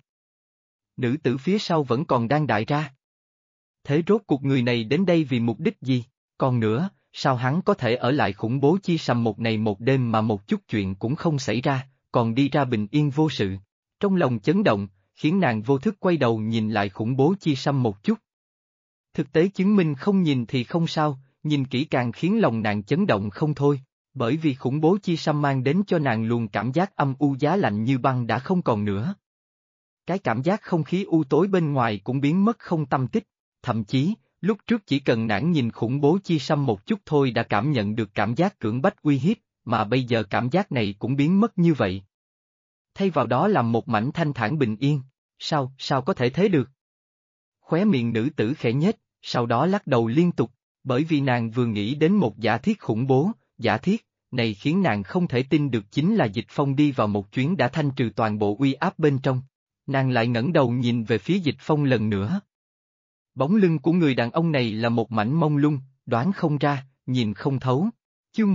Nữ tử phía sau vẫn còn đang đại ra. Thế rốt cuộc người này đến đây vì mục đích gì? Còn nữa, sao hắn có thể ở lại khủng bố chi sâm một ngày một đêm mà một chút chuyện cũng không xảy ra, còn đi ra bình yên vô sự? Trong lòng chấn động, khiến nàng vô thức quay đầu nhìn lại khủng bố chi sâm một chút. Thực tế chứng minh không nhìn thì không sao, nhìn kỹ càng khiến lòng nàng chấn động không thôi, bởi vì khủng bố chi sâm mang đến cho nàng luồng cảm giác âm u giá lạnh như băng đã không còn nữa. Cái cảm giác không khí u tối bên ngoài cũng biến mất không tăm tích, thậm chí, lúc trước chỉ cần nàng nhìn khủng bố chi sâm một chút thôi đã cảm nhận được cảm giác cưỡng bách uy hiếp, mà bây giờ cảm giác này cũng biến mất như vậy. Thay vào đó là một mảnh thanh thản bình yên, sao có thể thế được? Khóe miệng nữ tử khẽ nhếch, sau đó lắc đầu liên tục, bởi vì nàng vừa nghĩ đến một giả thiết khủng bố, giả thiết này khiến nàng không thể tin được chính là Dịch Phong đi vào một chuyến đã thanh trừ toàn bộ uy áp bên trong. Nàng lại ngẩng đầu nhìn về phía Dịch Phong lần nữa. Bóng lưng của người đàn ông này là một mảnh mông lung, đoán không ra, nhìn không thấu. Chương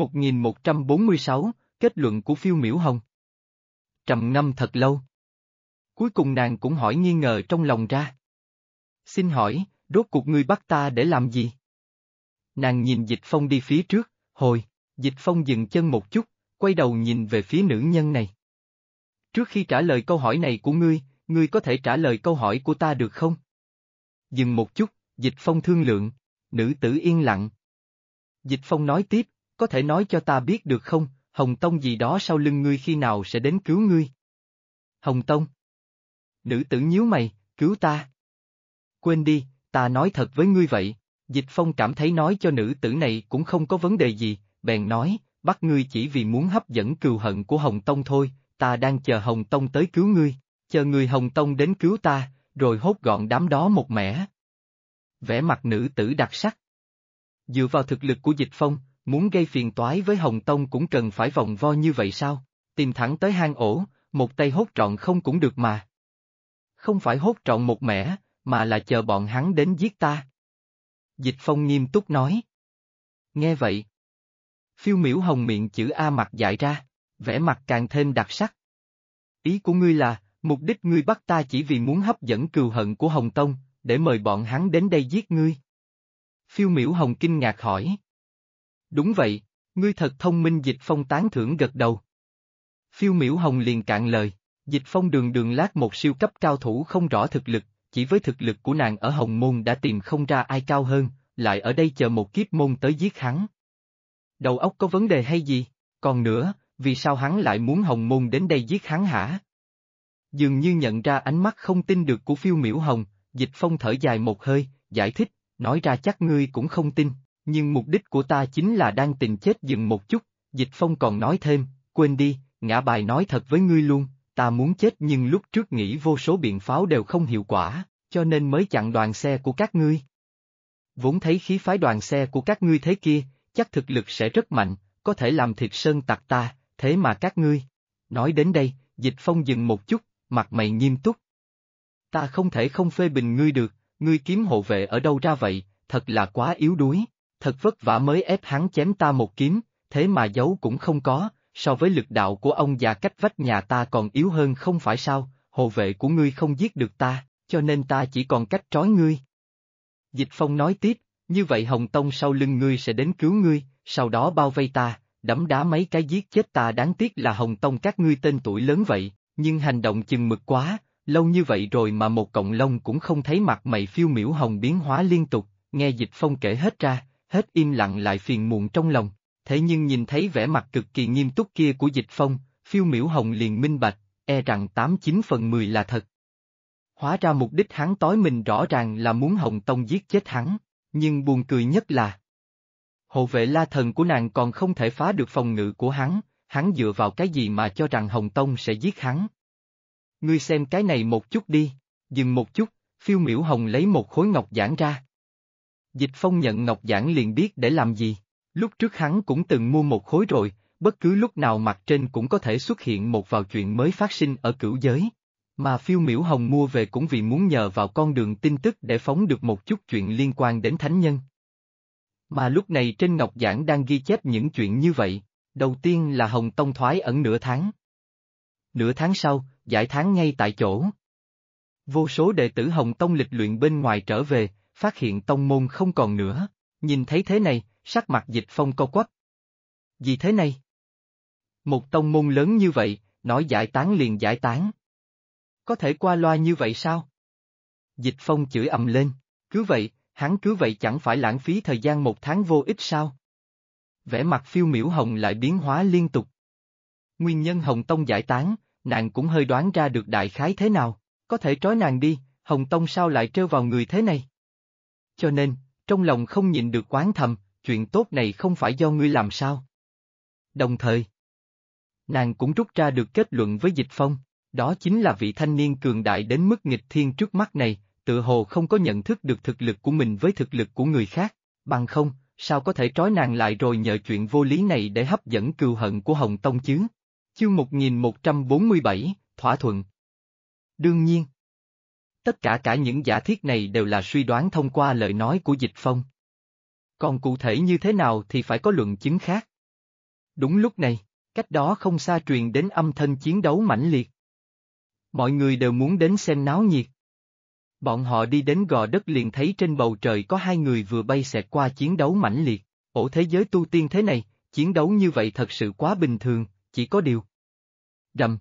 1146, kết luận của Phiêu Miểu Hồng. Trầm ngâm thật lâu. Cuối cùng nàng cũng hỏi nghi ngờ trong lòng ra. Xin hỏi, rốt cuộc ngươi bắt ta để làm gì? Nàng nhìn Dịch Phong đi phía trước, Dịch Phong dừng chân một chút, quay đầu nhìn về phía nữ nhân này. Trước khi trả lời câu hỏi này của ngươi có thể trả lời câu hỏi của ta được không? Dừng một chút, Dịch Phong thương lượng, nữ tử yên lặng. Dịch Phong nói tiếp, có thể nói cho ta biết được không, Hồng Tông gì đó sau lưng ngươi khi nào sẽ đến cứu ngươi? Hồng Tông. Nữ tử nhíu mày, cứu ta. Quên đi, ta nói thật với ngươi vậy. Dịch Phong cảm thấy nói cho nữ tử này cũng không có vấn đề gì, bèn nói, bắt ngươi chỉ vì muốn hấp dẫn cừu hận của Hồng Tông thôi, ta đang chờ Hồng Tông tới cứu ngươi, chờ người Hồng Tông đến cứu ta, rồi hốt gọn đám đó một mẻ. Vẻ mặt nữ tử đặc sắc. Dựa vào thực lực của Dịch Phong, muốn gây phiền toái với Hồng Tông cũng cần phải vòng vo như vậy sao? Tìm thẳng tới hang ổ, một tay hốt trọn không cũng được mà. Không phải hốt trọn một mẻ, mà là chờ bọn hắn đến giết ta. Dịch Phong nghiêm túc nói. Nghe vậy. Phiêu Miểu Hồng miệng chữ A mặt dại ra, vẻ mặt càng thêm đặc sắc. Ý của ngươi là, mục đích ngươi bắt ta chỉ vì muốn hấp dẫn cừu hận của Hồng Tông, để mời bọn hắn đến đây giết ngươi. Phiêu Miểu Hồng kinh ngạc hỏi. Đúng vậy, ngươi thật thông minh. Dịch Phong tán thưởng gật đầu. Phiêu Miểu Hồng liền cạn lời, Dịch Phong đường đường lát một siêu cấp cao thủ không rõ thực lực, chỉ với thực lực của nàng ở Hồng Môn đã tìm không ra ai cao hơn, lại ở đây chờ một kiếp môn tới giết hắn. Đầu óc có vấn đề hay gì? Còn nữa, vì sao hắn lại muốn Hồng Môn đến đây giết hắn hả? Dường như nhận ra ánh mắt không tin được của Phiêu Miểu Hồng, Dịch Phong thở dài một hơi, giải thích, nói ra chắc ngươi cũng không tin, nhưng mục đích của ta chính là đang tình chết dừng một chút. Dịch Phong còn nói thêm, quên đi, ngã bài nói thật với ngươi luôn, ta muốn chết nhưng lúc trước nghĩ vô số biện pháo đều không hiệu quả, cho nên mới chặn đoàn xe của các ngươi. Vốn thấy khí phái đoàn xe của các ngươi thế kia, chắc thực lực sẽ rất mạnh, có thể làm thịt sơn tặc ta, thế mà các ngươi. Nói đến đây, Dịch Phong dừng một chút, mặt mày nghiêm túc. Ta không thể không phê bình ngươi được, ngươi kiếm hộ vệ ở đâu ra vậy, thật là quá yếu đuối, thật vất vả mới ép hắn chém ta một kiếm, thế mà giấu cũng không có, so với lực đạo của ông già cách vách nhà ta còn yếu hơn không phải sao, hộ vệ của ngươi không giết được ta, cho nên ta chỉ còn cách trói ngươi. Dịch Phong nói tiếp, như vậy Hồng Tông sau lưng ngươi sẽ đến cứu ngươi, sau đó bao vây ta, đấm đá mấy cái giết chết ta. Đáng tiếc là Hồng Tông các ngươi tên tuổi lớn vậy, nhưng hành động chừng mực quá, lâu như vậy rồi mà một cọng lông cũng không thấy. Mặt mày Phiêu Miểu Hồng biến hóa liên tục, nghe Dịch Phong kể hết ra, hết im lặng lại phiền muộn trong lòng, thế nhưng nhìn thấy vẻ mặt cực kỳ nghiêm túc kia của Dịch Phong, Phiêu Miểu Hồng liền minh bạch, e rằng 89/10 là thật. Hóa ra mục đích hắn tối mình rõ ràng là muốn Hồng Tông giết chết hắn, nhưng buồn cười nhất là hộ vệ La Thần của nàng còn không thể phá được phòng ngự của hắn dựa vào cái gì mà cho rằng Hồng Tông sẽ giết hắn. Ngươi xem cái này một chút đi, dừng một chút, Phiêu Miểu Hồng lấy một khối ngọc giản ra. Dịch Phong nhận ngọc giản liền biết để làm gì, lúc trước hắn cũng từng mua một khối rồi, bất cứ lúc nào mặt trên cũng có thể xuất hiện một vào chuyện mới phát sinh ở cửu giới. Mà Phiêu Miểu Hồng mua về cũng vì muốn nhờ vào con đường tin tức để phóng được một chút chuyện liên quan đến thánh nhân. Mà lúc này trên ngọc giản đang ghi chép những chuyện như vậy, đầu tiên là Hồng Tông thoái ẩn nửa tháng. Nửa tháng sau, giải tán ngay tại chỗ. Vô số đệ tử Hồng Tông lịch luyện bên ngoài trở về, phát hiện tông môn không còn nữa, nhìn thấy thế này, sắc mặt Dịch Phong co quắp. Gì thế này? Một tông môn lớn như vậy, nói giải tán liền giải tán. Có thể qua loa như vậy sao? Dịch Phong chửi ầm lên, cứ vậy, hắn cứ vậy chẳng phải lãng phí thời gian một tháng vô ích sao? Vẻ mặt Phiêu Miểu Hồng lại biến hóa liên tục. Nguyên nhân Hồng Tông giải tán, nàng cũng hơi đoán ra được đại khái thế nào, có thể trói nàng đi, Hồng Tông sao lại trêu vào người thế này? Cho nên, trong lòng không nhịn được oán thầm, chuyện tốt này không phải do ngươi làm sao? Đồng thời, nàng cũng rút ra được kết luận với Dịch Phong, đó chính là vị thanh niên cường đại đến mức nghịch thiên trước mắt này, tự hồ không có nhận thức được thực lực của mình với thực lực của người khác, bằng không, sao có thể trói nàng lại rồi nhờ chuyện vô lý này để hấp dẫn cừu hận của Hồng Tông chứ? Chương 1147, thỏa thuận. Đương nhiên, tất cả những giả thiết này đều là suy đoán thông qua lời nói của Dịch Phong. Còn cụ thể như thế nào thì phải có luận chứng khác. Đúng lúc này, cách đó không xa truyền đến âm thanh chiến đấu mãnh liệt. Mọi người đều muốn đến xem náo nhiệt. Bọn họ đi đến gò đất liền thấy trên bầu trời có hai người vừa bay xẹt qua chiến đấu mãnh liệt. Ổ thế giới tu tiên thế này, chiến đấu như vậy thật sự quá bình thường, chỉ có điều. Rầm.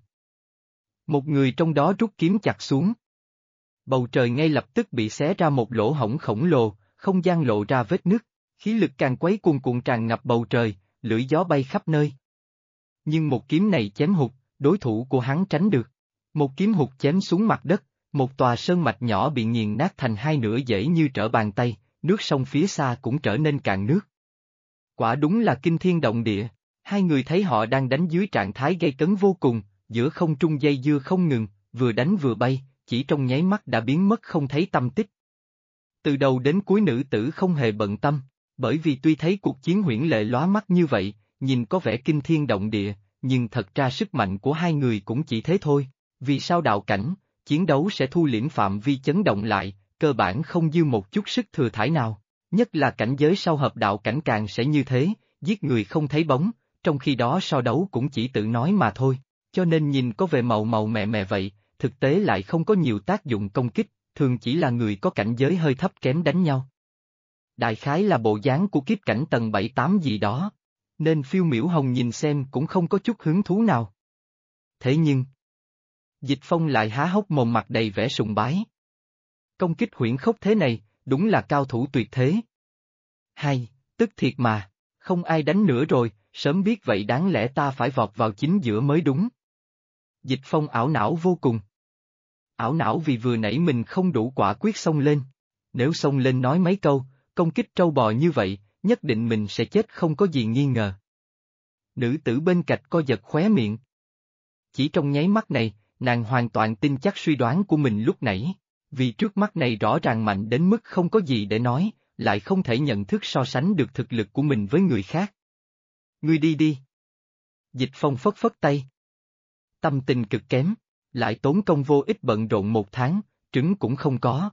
Một người trong đó rút kiếm chặt xuống. Bầu trời ngay lập tức bị xé ra một lỗ hổng khổng lồ, không gian lộ ra vết nứt, khí lực càng quấy cuồn cuộn tràn ngập bầu trời, lưỡi gió bay khắp nơi. Nhưng một kiếm này chém hụt, đối thủ của hắn tránh được. Một kiếm hụt chém xuống mặt đất, một tòa sơn mạch nhỏ bị nghiền nát thành hai nửa dễ như trở bàn tay, nước sông phía xa cũng trở nên cạn nước. Quả đúng là kinh thiên động địa, hai người thấy họ đang đánh dưới trạng thái gay cấn vô cùng, giữa không trung dây dưa không ngừng, vừa đánh vừa bay, chỉ trong nháy mắt đã biến mất không thấy tăm tích. Từ đầu đến cuối nữ tử không hề bận tâm, bởi vì tuy thấy cuộc chiến huyễn lệ lóa mắt như vậy, nhìn có vẻ kinh thiên động địa, nhưng thật ra sức mạnh của hai người cũng chỉ thế thôi, vì sao đạo cảnh, chiến đấu sẽ thu liễm phạm vi chấn động lại, cơ bản không dư một chút sức thừa thãi nào. Nhất là cảnh giới sau hợp đạo cảnh càng sẽ như thế, giết người không thấy bóng, trong khi đó so đấu cũng chỉ tự nói mà thôi, cho nên nhìn có vẻ màu màu mè mè vậy, thực tế lại không có nhiều tác dụng công kích, thường chỉ là người có cảnh giới hơi thấp kém đánh nhau. Đại khái là bộ dáng của kiếp cảnh tầng 7-8 gì đó, nên Phiêu Miểu Hồng nhìn xem cũng không có chút hứng thú nào. Thế nhưng, Dịch Phong lại há hốc mồm mặt đầy vẻ sùng bái. Công kích huyễn khốc thế này, đúng là cao thủ tuyệt thế. Hay, tức thiệt mà, không ai đánh nữa rồi, sớm biết vậy đáng lẽ ta phải vọt vào chính giữa mới đúng. Dịch Phong ảo não vô cùng. Ảo não vì vừa nãy mình không đủ quả quyết xông lên. Nếu xông lên nói mấy câu, công kích trâu bò như vậy, nhất định mình sẽ chết không có gì nghi ngờ. Nữ tử bên cạnh co giật khóe miệng. Chỉ trong nháy mắt này, nàng hoàn toàn tin chắc suy đoán của mình lúc nãy, vì trước mắt này rõ ràng mạnh đến mức không có gì để nói, lại không thể nhận thức so sánh được thực lực của mình với người khác. Ngươi đi đi. Dịch Phong phất phất tay. Tâm tình cực kém, lại tốn công vô ích bận rộn 1 tháng, trứng cũng không có.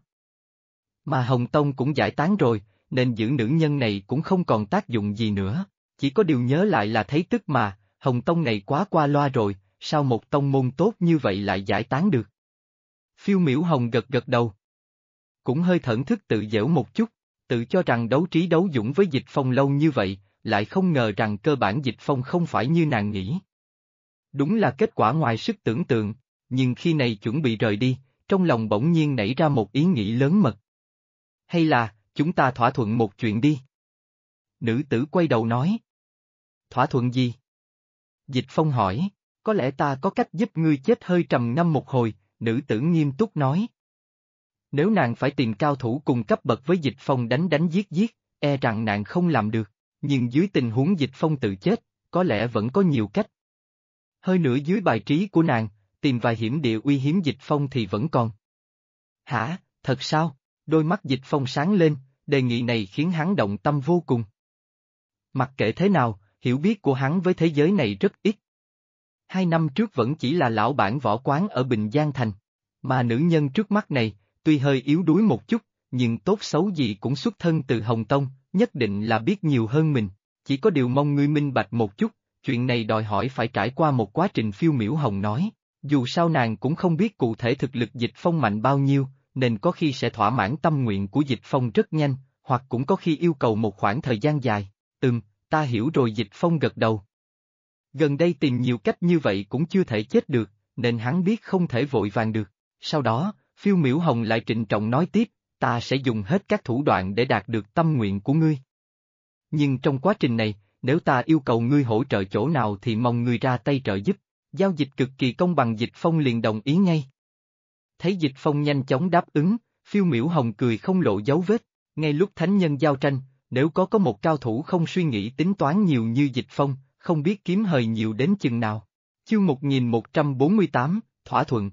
Mà Hồng Tông cũng giải tán rồi, nên giữ nữ nhân này cũng không còn tác dụng gì nữa, chỉ có điều nhớ lại là thấy tức mà, Hồng Tông này quá qua loa rồi, sao một tông môn tốt như vậy lại giải tán được. Phiêu Miểu Hồng gật gật đầu. Cũng hơi thẫn thức tự giễu một chút, tự cho rằng đấu trí đấu dũng với Dịch Phong lâu như vậy, lại không ngờ rằng cơ bản Dịch Phong không phải như nàng nghĩ. Đúng là kết quả ngoài sức tưởng tượng, nhưng khi này chuẩn bị rời đi, trong lòng bỗng nhiên nảy ra một ý nghĩ lớn mật. Hay là, chúng ta thỏa thuận một chuyện đi. Nữ tử quay đầu nói. Thỏa thuận gì? Dịch Phong hỏi, có lẽ ta có cách giúp ngươi chết hơi trầm ngâm một hồi, nữ tử nghiêm túc nói. Nếu nàng phải tìm cao thủ cùng cấp bậc với Dịch Phong đánh đánh giết giết, e rằng nàng không làm được, nhưng dưới tình huống Dịch Phong tự chết, có lẽ vẫn có nhiều cách. Hơi nữa dưới bài trí của nàng, tìm vài hiểm địa uy hiếm Dịch Phong thì vẫn còn. Hả, thật sao? Đôi mắt Dịch Phong sáng lên, đề nghị này khiến hắn động tâm vô cùng. Mặc kệ thế nào, hiểu biết của hắn với thế giới này rất ít. 2 năm trước vẫn chỉ là lão bản võ quán ở Bình Giang Thành, mà nữ nhân trước mắt này, tuy hơi yếu đuối một chút, nhưng tốt xấu gì cũng xuất thân từ Hồng Tông, nhất định là biết nhiều hơn mình, chỉ có điều mong ngươi minh bạch một chút, chuyện này đòi hỏi phải trải qua một quá trình. Phiêu Miểu Hồng nói, dù sao nàng cũng không biết cụ thể thực lực Dịch Phong mạnh bao nhiêu, nên có khi sẽ thỏa mãn tâm nguyện của Dịch Phong rất nhanh, hoặc cũng có khi yêu cầu một khoảng thời gian dài. Ta hiểu rồi. Dịch Phong gật đầu. Gần đây tìm nhiều cách như vậy cũng chưa thể chết được, nên hắn biết không thể vội vàng được. Sau đó, Phiêu Miểu Hồng lại trịnh trọng nói tiếp, ta sẽ dùng hết các thủ đoạn để đạt được tâm nguyện của ngươi. Nhưng trong quá trình này, nếu ta yêu cầu ngươi hỗ trợ chỗ nào thì mong ngươi ra tay trợ giúp. Giao dịch cực kỳ công bằng. Dịch Phong liền đồng ý ngay. Thấy Dịch Phong nhanh chóng đáp ứng, Phiêu Miểu Hồng cười không lộ dấu vết, ngay lúc thánh nhân giao tranh, nếu có một cao thủ không suy nghĩ tính toán nhiều như Dịch Phong, không biết kiếm hời nhiều đến chừng nào. Chương 1148, thỏa thuận.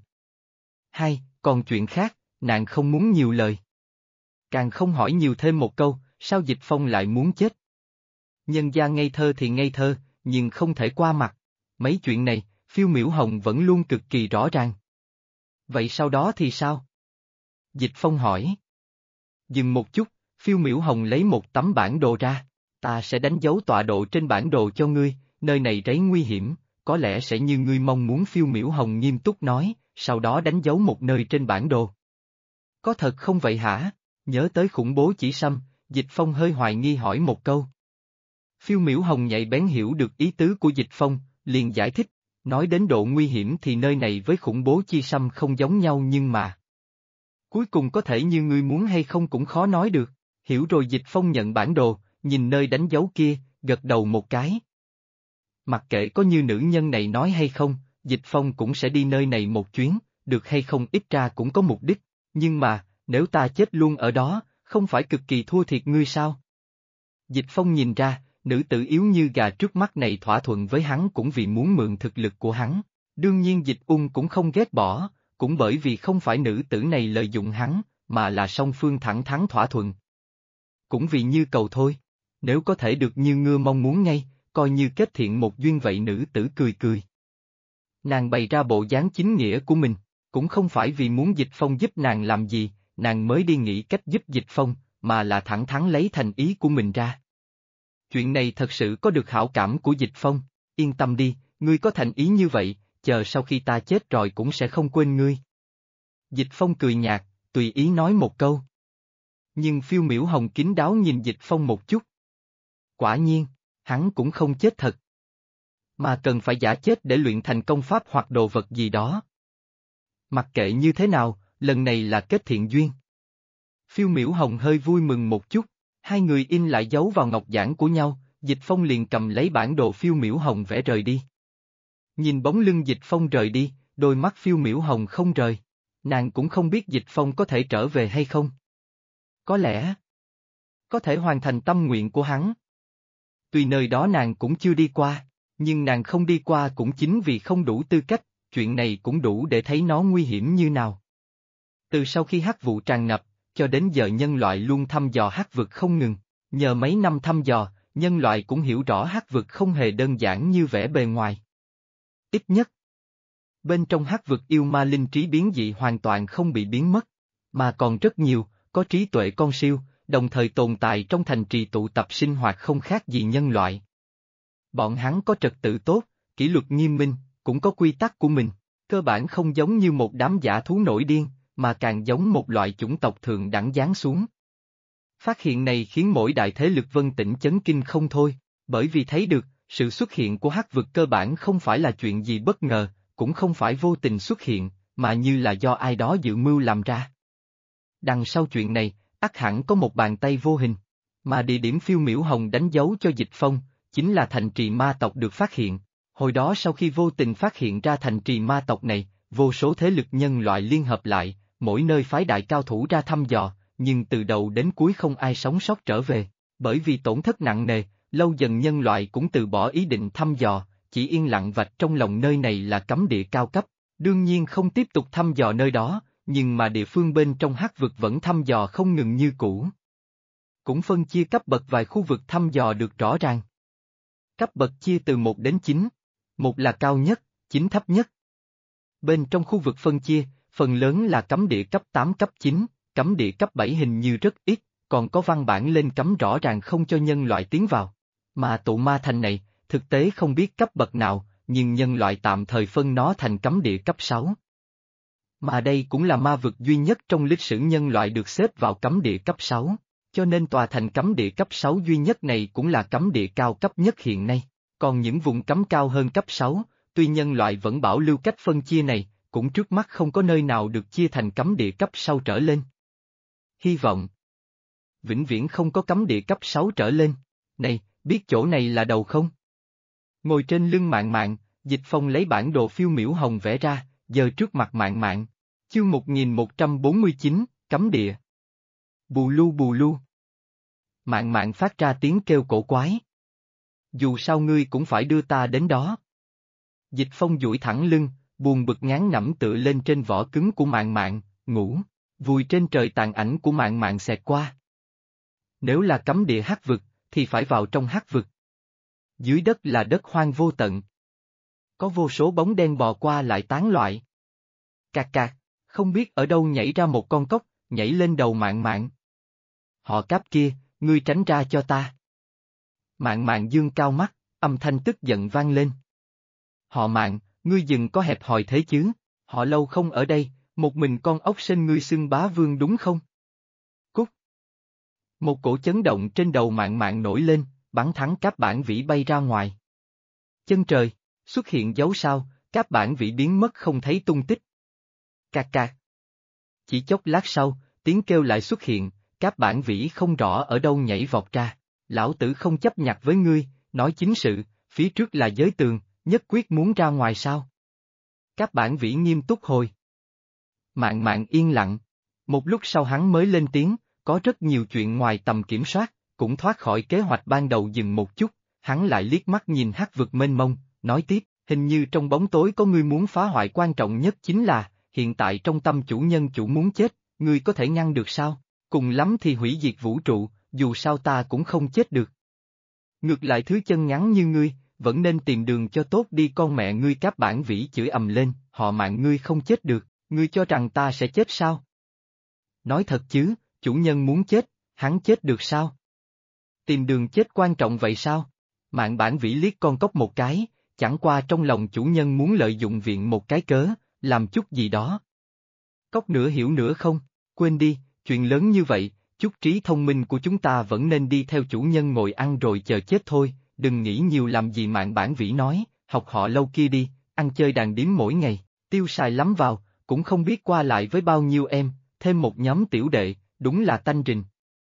Còn chuyện khác, nàng không muốn nhiều lời. Càng không hỏi nhiều thêm một câu, sao Dịch Phong lại muốn chết? Nhân gia ngây thơ thì ngây thơ, nhưng không thể qua mặt. Mấy chuyện này, Phiêu Miểu Hồng vẫn luôn cực kỳ rõ ràng. Vậy sau đó thì sao? Dịch Phong hỏi. Dừng một chút, Phiêu Miểu Hồng lấy một tấm bản đồ ra. Ta sẽ đánh dấu tọa độ trên bản đồ cho ngươi, nơi này rất nguy hiểm, có lẽ sẽ như ngươi mong muốn. Phiêu Miểu Hồng nghiêm túc nói, sau đó đánh dấu một nơi trên bản đồ. Có thật không vậy hả? Nhớ tới khủng bố chỉ xâm, Dịch Phong hơi hoài nghi hỏi một câu. Phiêu Miểu Hồng nhạy bén hiểu được ý tứ của Dịch Phong, liền giải thích, nói đến độ nguy hiểm thì nơi này với khủng bố chi xâm không giống nhau nhưng mà. Cuối cùng có thể như ngươi muốn hay không cũng khó nói được, hiểu rồi. Dịch Phong nhận bản đồ, nhìn nơi đánh dấu kia, gật đầu một cái. Mặc kệ có như nữ nhân này nói hay không, Dịch Phong cũng sẽ đi nơi này một chuyến, được hay không ít ra cũng có mục đích, nhưng mà, nếu ta chết luôn ở đó, không phải cực kỳ thua thiệt ngươi sao? Dịch Phong nhìn ra, nữ tử yếu như gà trước mắt này thỏa thuận với hắn cũng vì muốn mượn thực lực của hắn, đương nhiên Dịch Ung cũng không ghét bỏ, cũng bởi vì không phải nữ tử này lợi dụng hắn, mà là song phương thẳng thắn thỏa thuận. Cũng vì như cầu thôi, nếu có thể được như ngươi mong muốn ngay, coi như kết thiện một duyên vậy. Nữ tử cười cười. Nàng bày ra bộ dáng chính nghĩa của mình, cũng không phải vì muốn Dịch Phong giúp nàng làm gì, nàng mới đi nghĩ cách giúp Dịch Phong, mà là thẳng thắn lấy thành ý của mình ra. Chuyện này thật sự có được hảo cảm của Dịch Phong, yên tâm đi, ngươi có thành ý như vậy, chờ sau khi ta chết rồi cũng sẽ không quên ngươi. Dịch Phong cười nhạt, tùy ý nói một câu. Nhưng Phiêu Miểu Hồng kín đáo nhìn Dịch Phong một chút. Quả nhiên, hắn cũng không chết thật. Mà cần phải giả chết để luyện thành công pháp hoặc đồ vật gì đó. Mặc kệ như thế nào, lần này là kết thiện duyên. Phiêu Miểu Hồng hơi vui mừng một chút, hai người in lại dấu vào ngọc giản của nhau, Dịch Phong liền cầm lấy bản đồ Phiêu Miểu Hồng vẽ rời đi. Nhìn bóng lưng Dịch Phong rời đi, đôi mắt Phiêu Miểu Hồng không rời. Nàng cũng không biết Dịch Phong có thể trở về hay không. Có lẽ có thể hoàn thành tâm nguyện của hắn. Tuy nơi đó nàng cũng chưa đi qua, nhưng nàng không đi qua cũng chính vì không đủ tư cách, chuyện này cũng đủ để thấy nó nguy hiểm như nào. Từ sau khi hắc vụ tràn ngập, cho đến giờ nhân loại luôn thăm dò hắc vực không ngừng, nhờ mấy năm thăm dò, nhân loại cũng hiểu rõ hắc vực không hề đơn giản như vẻ bề ngoài. Ít nhất, bên trong hắc vực yêu ma linh trí biến dị hoàn toàn không bị biến mất, mà còn rất nhiều, có trí tuệ con siêu, đồng thời tồn tại trong thành trì tụ tập sinh hoạt không khác gì nhân loại. Bọn hắn có trật tự tốt, kỷ luật nghiêm minh, cũng có quy tắc của mình, cơ bản không giống như một đám dã thú nổi điên, mà càng giống một loại chủng tộc thượng đẳng giáng xuống. Phát hiện này khiến mỗi đại thế lực Vân Tỉnh chấn kinh không thôi, bởi vì thấy được, sự xuất hiện của hắc vực cơ bản không phải là chuyện gì bất ngờ, cũng không phải vô tình xuất hiện, mà như là do ai đó dự mưu làm ra. Đằng sau chuyện này, ắt hẳn có một bàn tay vô hình, mà địa điểm Phiêu Miểu Hồng đánh dấu cho Dịch Phong, chính là thành trì ma tộc được phát hiện. Hồi đó sau khi vô tình phát hiện ra thành trì ma tộc này, vô số thế lực nhân loại liên hợp lại, mỗi nơi phái đại cao thủ ra thăm dò, nhưng từ đầu đến cuối không ai sống sót trở về, bởi vì tổn thất nặng nề, lâu dần nhân loại cũng từ bỏ ý định thăm dò, chỉ yên lặng vạch trong lòng nơi này là cấm địa cao cấp, đương nhiên không tiếp tục thăm dò nơi đó, nhưng mà địa phương bên trong hắc vực vẫn thăm dò không ngừng như cũ. Cũng phân chia cấp bậc vài khu vực thăm dò được rõ ràng. Cấp bậc chia từ 1 đến 9, 1 là cao nhất, 9 thấp nhất. Bên trong khu vực phân chia, phần lớn là cấm địa cấp 8 cấp 9, cấm địa cấp 7 hình như rất ít, còn có văn bản lên cấm rõ ràng không cho nhân loại tiến vào. Mà tụ ma thành này, thực tế không biết cấp bậc nào, nhưng nhân loại tạm thời phân nó thành cấm địa cấp 6. Mà đây cũng là ma vực duy nhất trong lịch sử nhân loại được xếp vào cấm địa cấp 6, cho nên tòa thành cấm địa cấp 6 duy nhất này cũng là cấm địa cao cấp nhất hiện nay. Còn những vùng cấm cao hơn cấp 6, tuy nhân loại vẫn bảo lưu cách phân chia này, cũng trước mắt không có nơi nào được chia thành cấm địa cấp sau trở lên. Hy vọng vĩnh viễn không có cấm địa cấp 6 trở lên. Này, biết chỗ này là đầu không? Ngồi trên lưng Mạn Mạn, Dịch Phong lấy bản đồ Phiêu Miểu Hồng vẽ ra, giơ trước mặt Mạn Mạn. Chương 1149, cấm địa. Bù lu. Mạn Mạn phát ra tiếng kêu cổ quái. Dù sao ngươi cũng phải đưa ta đến đó. Dịch Phong duỗi thẳng lưng, buồn bực ngán ngẩm tựa lên trên vỏ cứng của Mạn Mạn, ngủ, vùi trên trời tàn ảnh của Mạn Mạn xẹt qua. Nếu là cấm địa hắc vực, thì phải vào trong hắc vực. Dưới đất là đất hoang vô tận. Có vô số bóng đen bò qua lại tán loạn. Cạc cạc, không biết ở đâu nhảy ra một con cóc, nhảy lên đầu Mạn Mạn. Họ Cáp kia, ngươi tránh ra cho ta. Mạn Mạn dương cao mắt, âm thanh tức giận vang lên. Họ Mạn, ngươi dừng có hẹp hòi thế chứ, họ Lâu không ở đây, một mình con ốc sên ngươi xưng bá vương đúng không? Cút. Một cổ chấn động trên đầu Mạn Mạn nổi lên, bắn thẳng Cáp Bản Vĩ bay ra ngoài. Chân trời, xuất hiện dấu sao, Cáp Bản Vĩ biến mất không thấy tung tích. Cạc cạc. Chỉ chốc lát sau, tiếng kêu lại xuất hiện, Cáp Bản Vĩ không rõ ở đâu nhảy vọt ra. Lão tử không chấp nhặt với ngươi, nói chính sự, phía trước là giới tường, nhất quyết muốn ra ngoài sao? Cáp Bản Vĩ nghiêm túc hồi. Mạn Mạn yên lặng. Một lúc sau hắn mới lên tiếng, có rất nhiều chuyện ngoài tầm kiểm soát, cũng thoát khỏi kế hoạch ban đầu dừng một chút, hắn lại liếc mắt nhìn hắc vực mênh mông, nói tiếp, hình như trong bóng tối có người muốn phá hoại quan trọng nhất chính là, hiện tại trong tâm chủ nhân chủ muốn chết, ngươi có thể ngăn được sao? Cùng lắm thì hủy diệt vũ trụ, dù sao ta cũng không chết được. Ngược lại thứ chân ngắn như ngươi, vẫn nên tìm đường cho tốt đi con mẹ ngươi. Cáp Bản Vĩ chửi ầm lên, họ Mạn ngươi không chết được, ngươi cho rằng ta sẽ chết sao? Nói thật chứ, chủ nhân muốn chết, hắn chết được sao? Tìm đường chết quan trọng vậy sao? Mạn Bản Vĩ liếc con cóc một cái, chẳng qua trong lòng chủ nhân muốn lợi dụng viện một cái cớ, làm chút gì đó. Cóc nửa hiểu nửa không, quên đi, chuyện lớn như vậy, chút trí thông minh của chúng ta vẫn nên đi theo chủ nhân ngồi ăn rồi chờ chết thôi, đừng nghĩ nhiều làm gì. Mạn Bản Vĩ nói, học họ Lâu kia đi, ăn chơi đàn điếm mỗi ngày, tiêu xài lắm vào, cũng không biết qua lại với bao nhiêu em, thêm một nhóm tiểu đệ, đúng là tanh rình.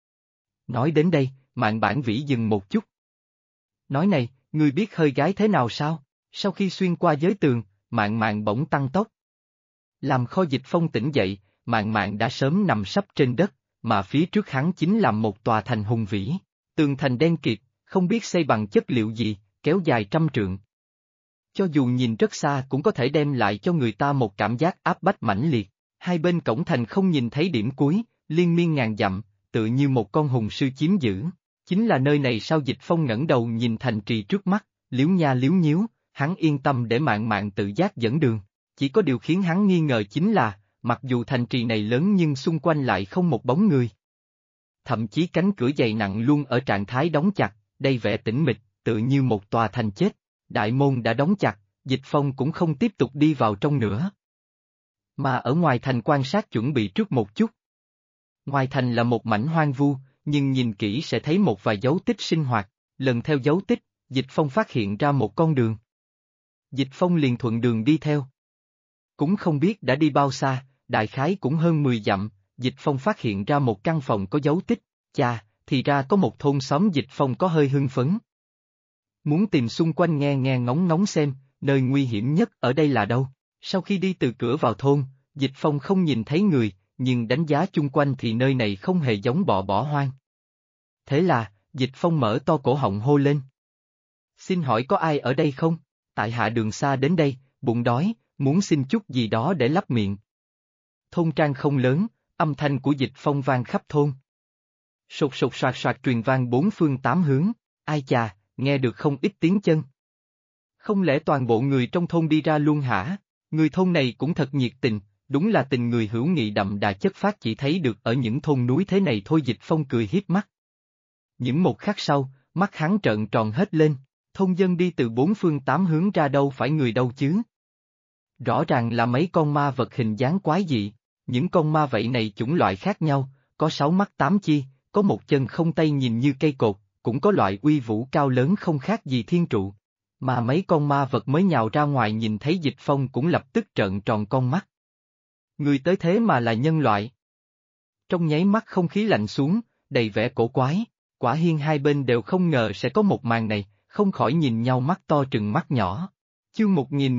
Nói đến đây, Mạn Bản Vĩ dừng một chút. Nói này, ngươi biết hơi gái thế nào sao? Sau khi xuyên qua giới tường, Mạn Mạn bỗng tăng tốc. Làm Kho Dịch Phong tỉnh dậy, Mạn Mạn đã sớm nằm sấp trên đất, mà phía trước hắn chính là một tòa thành hùng vĩ. Tường thành đen kịt, không biết xây bằng chất liệu gì, kéo dài trăm trượng. Cho dù nhìn rất xa cũng có thể đem lại cho người ta một cảm giác áp bách mãnh liệt. Hai bên cổng thành không nhìn thấy điểm cuối, liên miên ngàn dặm, tự như một con hùng sư chiếm giữ. Chính là nơi này sao? Dịch Phong ngẩng đầu nhìn thành trì trước mắt, liếu nha liếu nhíu, hắn yên tâm để Mạn Mạn tự giác dẫn đường. Chỉ có điều khiến hắn nghi ngờ chính là, mặc dù thành trì này lớn nhưng xung quanh lại không một bóng người. Thậm chí cánh cửa dày nặng luôn ở trạng thái đóng chặt, đầy vẻ tĩnh mịch, tự như một tòa thành chết. Đại môn đã đóng chặt, Dịch Phong cũng không tiếp tục đi vào trong nữa. Mà ở ngoài thành quan sát chuẩn bị trước một chút. Ngoài thành là một mảnh hoang vu, nhưng nhìn kỹ sẽ thấy một vài dấu tích sinh hoạt, lần theo dấu tích, Dịch Phong phát hiện ra một con đường. Dịch Phong liền thuận đường đi theo. Cũng không biết đã đi bao xa, đại khái cũng hơn 10 dặm, Dịch Phong phát hiện ra một căn phòng có dấu tích, chà, thì ra có một thôn xóm. Dịch Phong có hơi hưng phấn. Muốn tìm xung quanh nghe nghe ngóng ngóng xem, nơi nguy hiểm nhất ở đây là đâu. Sau khi đi từ cửa vào thôn, Dịch Phong không nhìn thấy người, nhưng đánh giá chung quanh thì nơi này không hề giống bỏ hoang. Thế là, Dịch Phong mở to cổ họng hô lên. Xin hỏi có ai ở đây không? Tại hạ đường xa đến đây, bụng đói, muốn xin chút gì đó để lấp miệng. Thôn trang không lớn, âm thanh của Dịch Phong vang khắp thôn. Sột sột soạt soạt truyền vang bốn phương tám hướng, ai chà, nghe được không ít tiếng chân. Không lẽ toàn bộ người trong thôn đi ra luôn hả? Người thôn này cũng thật nhiệt tình, đúng là tình người hữu nghị đậm đà chất phác chỉ thấy được ở những thôn núi thế này thôi. Dịch Phong cười hiếp mắt. Những một khắc sau, mắt hắn trợn tròn hết lên, thôn dân đi từ bốn phương tám hướng ra đâu phải người đâu chứ. Rõ ràng là mấy con ma vật hình dáng quái dị, những con ma vậy này chủng loại khác nhau, có 6 mắt 8 chi, có một chân không tay nhìn như cây cột, cũng có loại uy vũ cao lớn không khác gì thiên trụ. Mà mấy con ma vật mới nhào ra ngoài nhìn thấy Dịch Phong cũng lập tức trợn tròn con mắt. Người tới thế mà là nhân loại. Trong nháy mắt không khí lạnh xuống, đầy vẻ cổ quái, quả hiên hai bên đều không ngờ sẽ có một màn này, không khỏi nhìn nhau mắt to trừng mắt nhỏ. Chương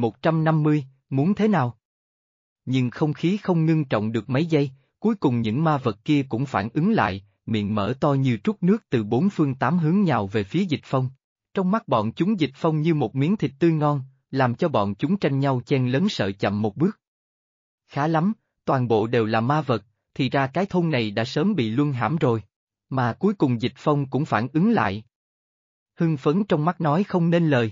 1150, muốn thế nào? Nhưng không khí không ngưng trọng được mấy giây, cuối cùng những ma vật kia cũng phản ứng lại, miệng mở to như trút nước từ bốn phương tám hướng nhào về phía Dịch Phong. Trong mắt bọn chúng Dịch Phong như một miếng thịt tươi ngon, làm cho bọn chúng tranh nhau chen lấn sợ chậm một bước. Khá lắm, toàn bộ đều là ma vật, thì ra cái thôn này đã sớm bị luân hãm rồi. Mà cuối cùng Dịch Phong cũng phản ứng lại. Hưng phấn trong mắt nói không nên lời.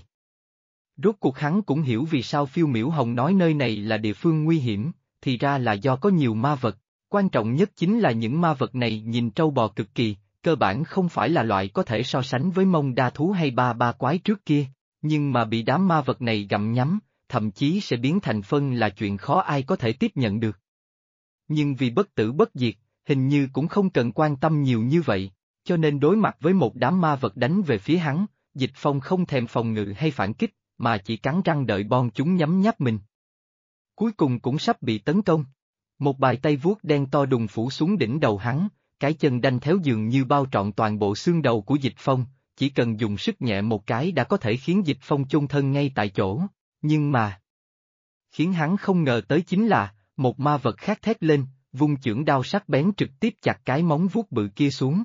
Rốt cuộc hắn cũng hiểu vì sao Phiêu Miểu Hồng nói nơi này là địa phương nguy hiểm, thì ra là do có nhiều ma vật. Quan trọng nhất chính là những ma vật này nhìn trâu bò cực kỳ, cơ bản không phải là loại có thể so sánh với Mông Đa Thú hay ba quái trước kia, nhưng mà bị đám ma vật này gặm nhấm, thậm chí sẽ biến thành phân là chuyện khó ai có thể tiếp nhận được. Nhưng vì bất tử bất diệt, hình như cũng không cần quan tâm nhiều như vậy, cho nên đối mặt với một đám ma vật đánh về phía hắn, Dịch Phong không thèm phòng ngự hay phản kích, mà chỉ cắn răng đợi bọn chúng nhấm nháp mình. Cuối cùng cũng sắp bị tấn công. Một bàn tay vuốt đen to đùng phủ xuống đỉnh đầu hắn, cái chân đanh théo dường như bao trọn toàn bộ xương đầu của Dịch Phong, chỉ cần dùng sức nhẹ một cái đã có thể khiến Dịch Phong chôn thân ngay tại chỗ, nhưng mà... Khiến hắn không ngờ tới chính là, một ma vật khác thét lên, vung chưởng đao sắc bén trực tiếp chặt cái móng vuốt bự kia xuống.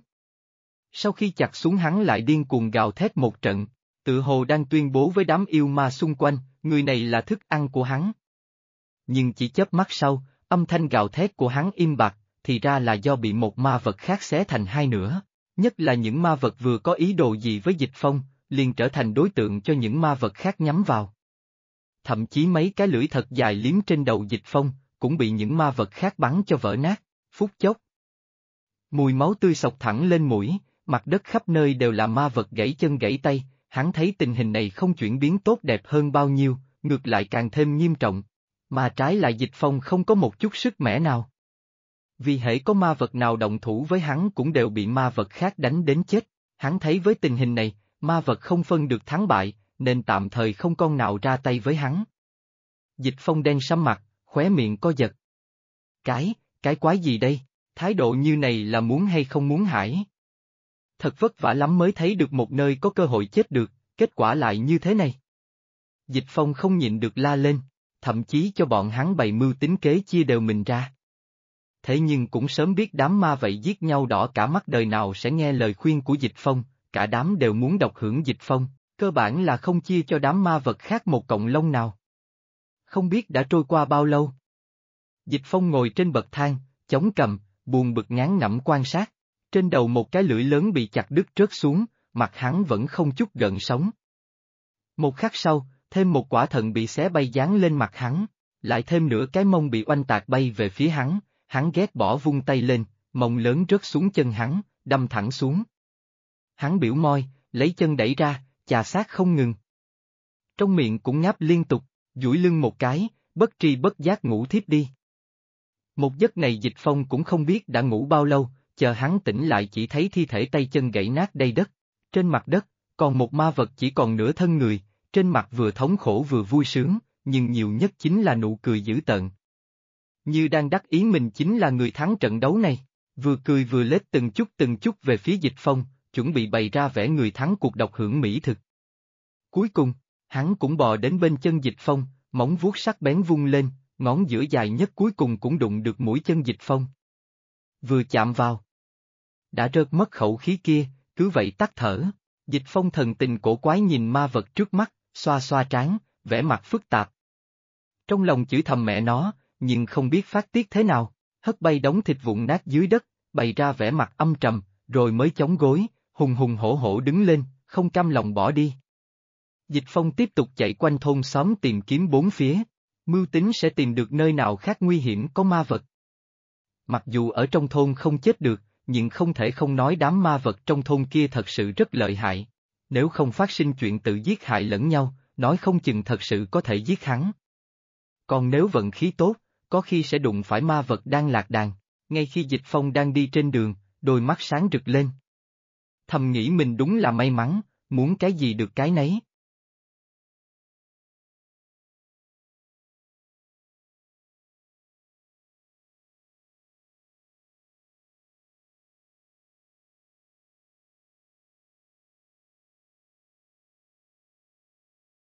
Sau khi chặt xuống hắn lại điên cuồng gào thét một trận, tự hồ đang tuyên bố với đám yêu ma xung quanh, người này là thức ăn của hắn. Nhưng chỉ chớp mắt sau, âm thanh gào thét của hắn im bặt, thì ra là do bị một ma vật khác xé thành hai nửa. Nhất là những ma vật vừa có ý đồ gì với Dịch Phong, liền trở thành đối tượng cho những ma vật khác nhắm vào. Thậm chí mấy cái lưỡi thật dài liếm trên đầu Dịch Phong, cũng bị những ma vật khác bắn cho vỡ nát. Phút chốc, Mùi máu tươi xộc thẳng lên mũi, mặt đất khắp nơi đều là ma vật gãy chân gãy tay, hắn thấy tình hình này không chuyển biến tốt đẹp hơn bao nhiêu, ngược lại càng thêm nghiêm trọng. Mà trái lại Dịch Phong không có một chút sức mẻ nào. Vì hễ có ma vật nào động thủ với hắn cũng đều bị ma vật khác đánh đến chết, hắn thấy với tình hình này, ma vật không phân được thắng bại, nên tạm thời không con nào ra tay với hắn. Dịch Phong đen sẫm mặt, khóe miệng co giật. Cái quái gì đây, thái độ như này là muốn hay không muốn hại? Thật vất vả lắm mới thấy được một nơi có cơ hội chết được, kết quả lại như thế này. Dịch Phong không nhịn được la lên, thậm chí cho bọn hắn bày mưu tính kế chia đều mình ra. Thế nhưng cũng sớm biết đám ma vậy giết nhau đỏ cả mắt đời nào sẽ nghe lời khuyên của Dịch Phong, cả đám đều muốn độc hưởng Dịch Phong, cơ bản là không chia cho đám ma vật khác một cọng lông nào. Không biết đã trôi qua bao lâu. Dịch Phong ngồi trên bậc thang, chống cằm, buồn bực ngán ngẩm quan sát. Trên đầu một cái lưỡi lớn bị chặt đứt rớt xuống, mặt hắn vẫn không chút gợn sóng. Một khắc sau, thêm một quả thận bị xé bay giáng lên mặt hắn, lại thêm nửa cái mông bị oanh tạc bay về phía hắn ghét bỏ vung tay lên, mông lớn rớt xuống chân hắn, đâm thẳng xuống. Hắn biểu môi, lấy chân đẩy ra, chà sát không ngừng. Trong miệng cũng ngáp liên tục, duỗi lưng một cái, bất tri bất giác ngủ thiếp đi. Một giấc này Dịch Phong cũng không biết đã ngủ bao lâu, chờ hắn tỉnh lại chỉ thấy thi thể tay chân gãy nát đầy đất. Trên mặt đất, còn một ma vật chỉ còn nửa thân người, trên mặt vừa thống khổ vừa vui sướng, nhưng nhiều nhất chính là nụ cười dữ tợn. Như đang đắc ý mình chính là người thắng trận đấu này, vừa cười vừa lết từng chút về phía Dịch Phong, chuẩn bị bày ra vẻ người thắng cuộc độc hưởng mỹ thực. Cuối cùng, hắn cũng bò đến bên chân Dịch Phong, móng vuốt sắc bén vung lên, ngón giữa dài nhất cuối cùng cũng đụng được mũi chân Dịch Phong. Vừa chạm vào, đã rớt mất khẩu khí kia, cứ vậy tắt thở. Dịch Phong thần tình cổ quái nhìn ma vật trước mắt, xoa xoa trán, vẻ mặt phức tạp. Trong lòng chửi thầm mẹ nó, nhưng không biết phát tiết thế nào, hất bay đống thịt vụn nát dưới đất, bày ra vẻ mặt âm trầm, rồi mới chống gối, hùng hùng hổ hổ đứng lên, không cam lòng bỏ đi. Dịch Phong tiếp tục chạy quanh thôn xóm tìm kiếm bốn phía, mưu tính sẽ tìm được nơi nào khác nguy hiểm có ma vật. Mặc dù ở trong thôn không chết được, nhưng không thể không nói đám ma vật trong thôn kia thật sự rất lợi hại. Nếu không phát sinh chuyện tự giết hại lẫn nhau, nói không chừng thật sự có thể giết hắn. Còn nếu vận khí tốt, có khi sẽ đụng phải ma vật đang lạc đàn. Ngay khi Dịch Phong đang đi trên đường, đôi mắt sáng rực lên. Thầm nghĩ mình đúng là may mắn, muốn cái gì được cái nấy.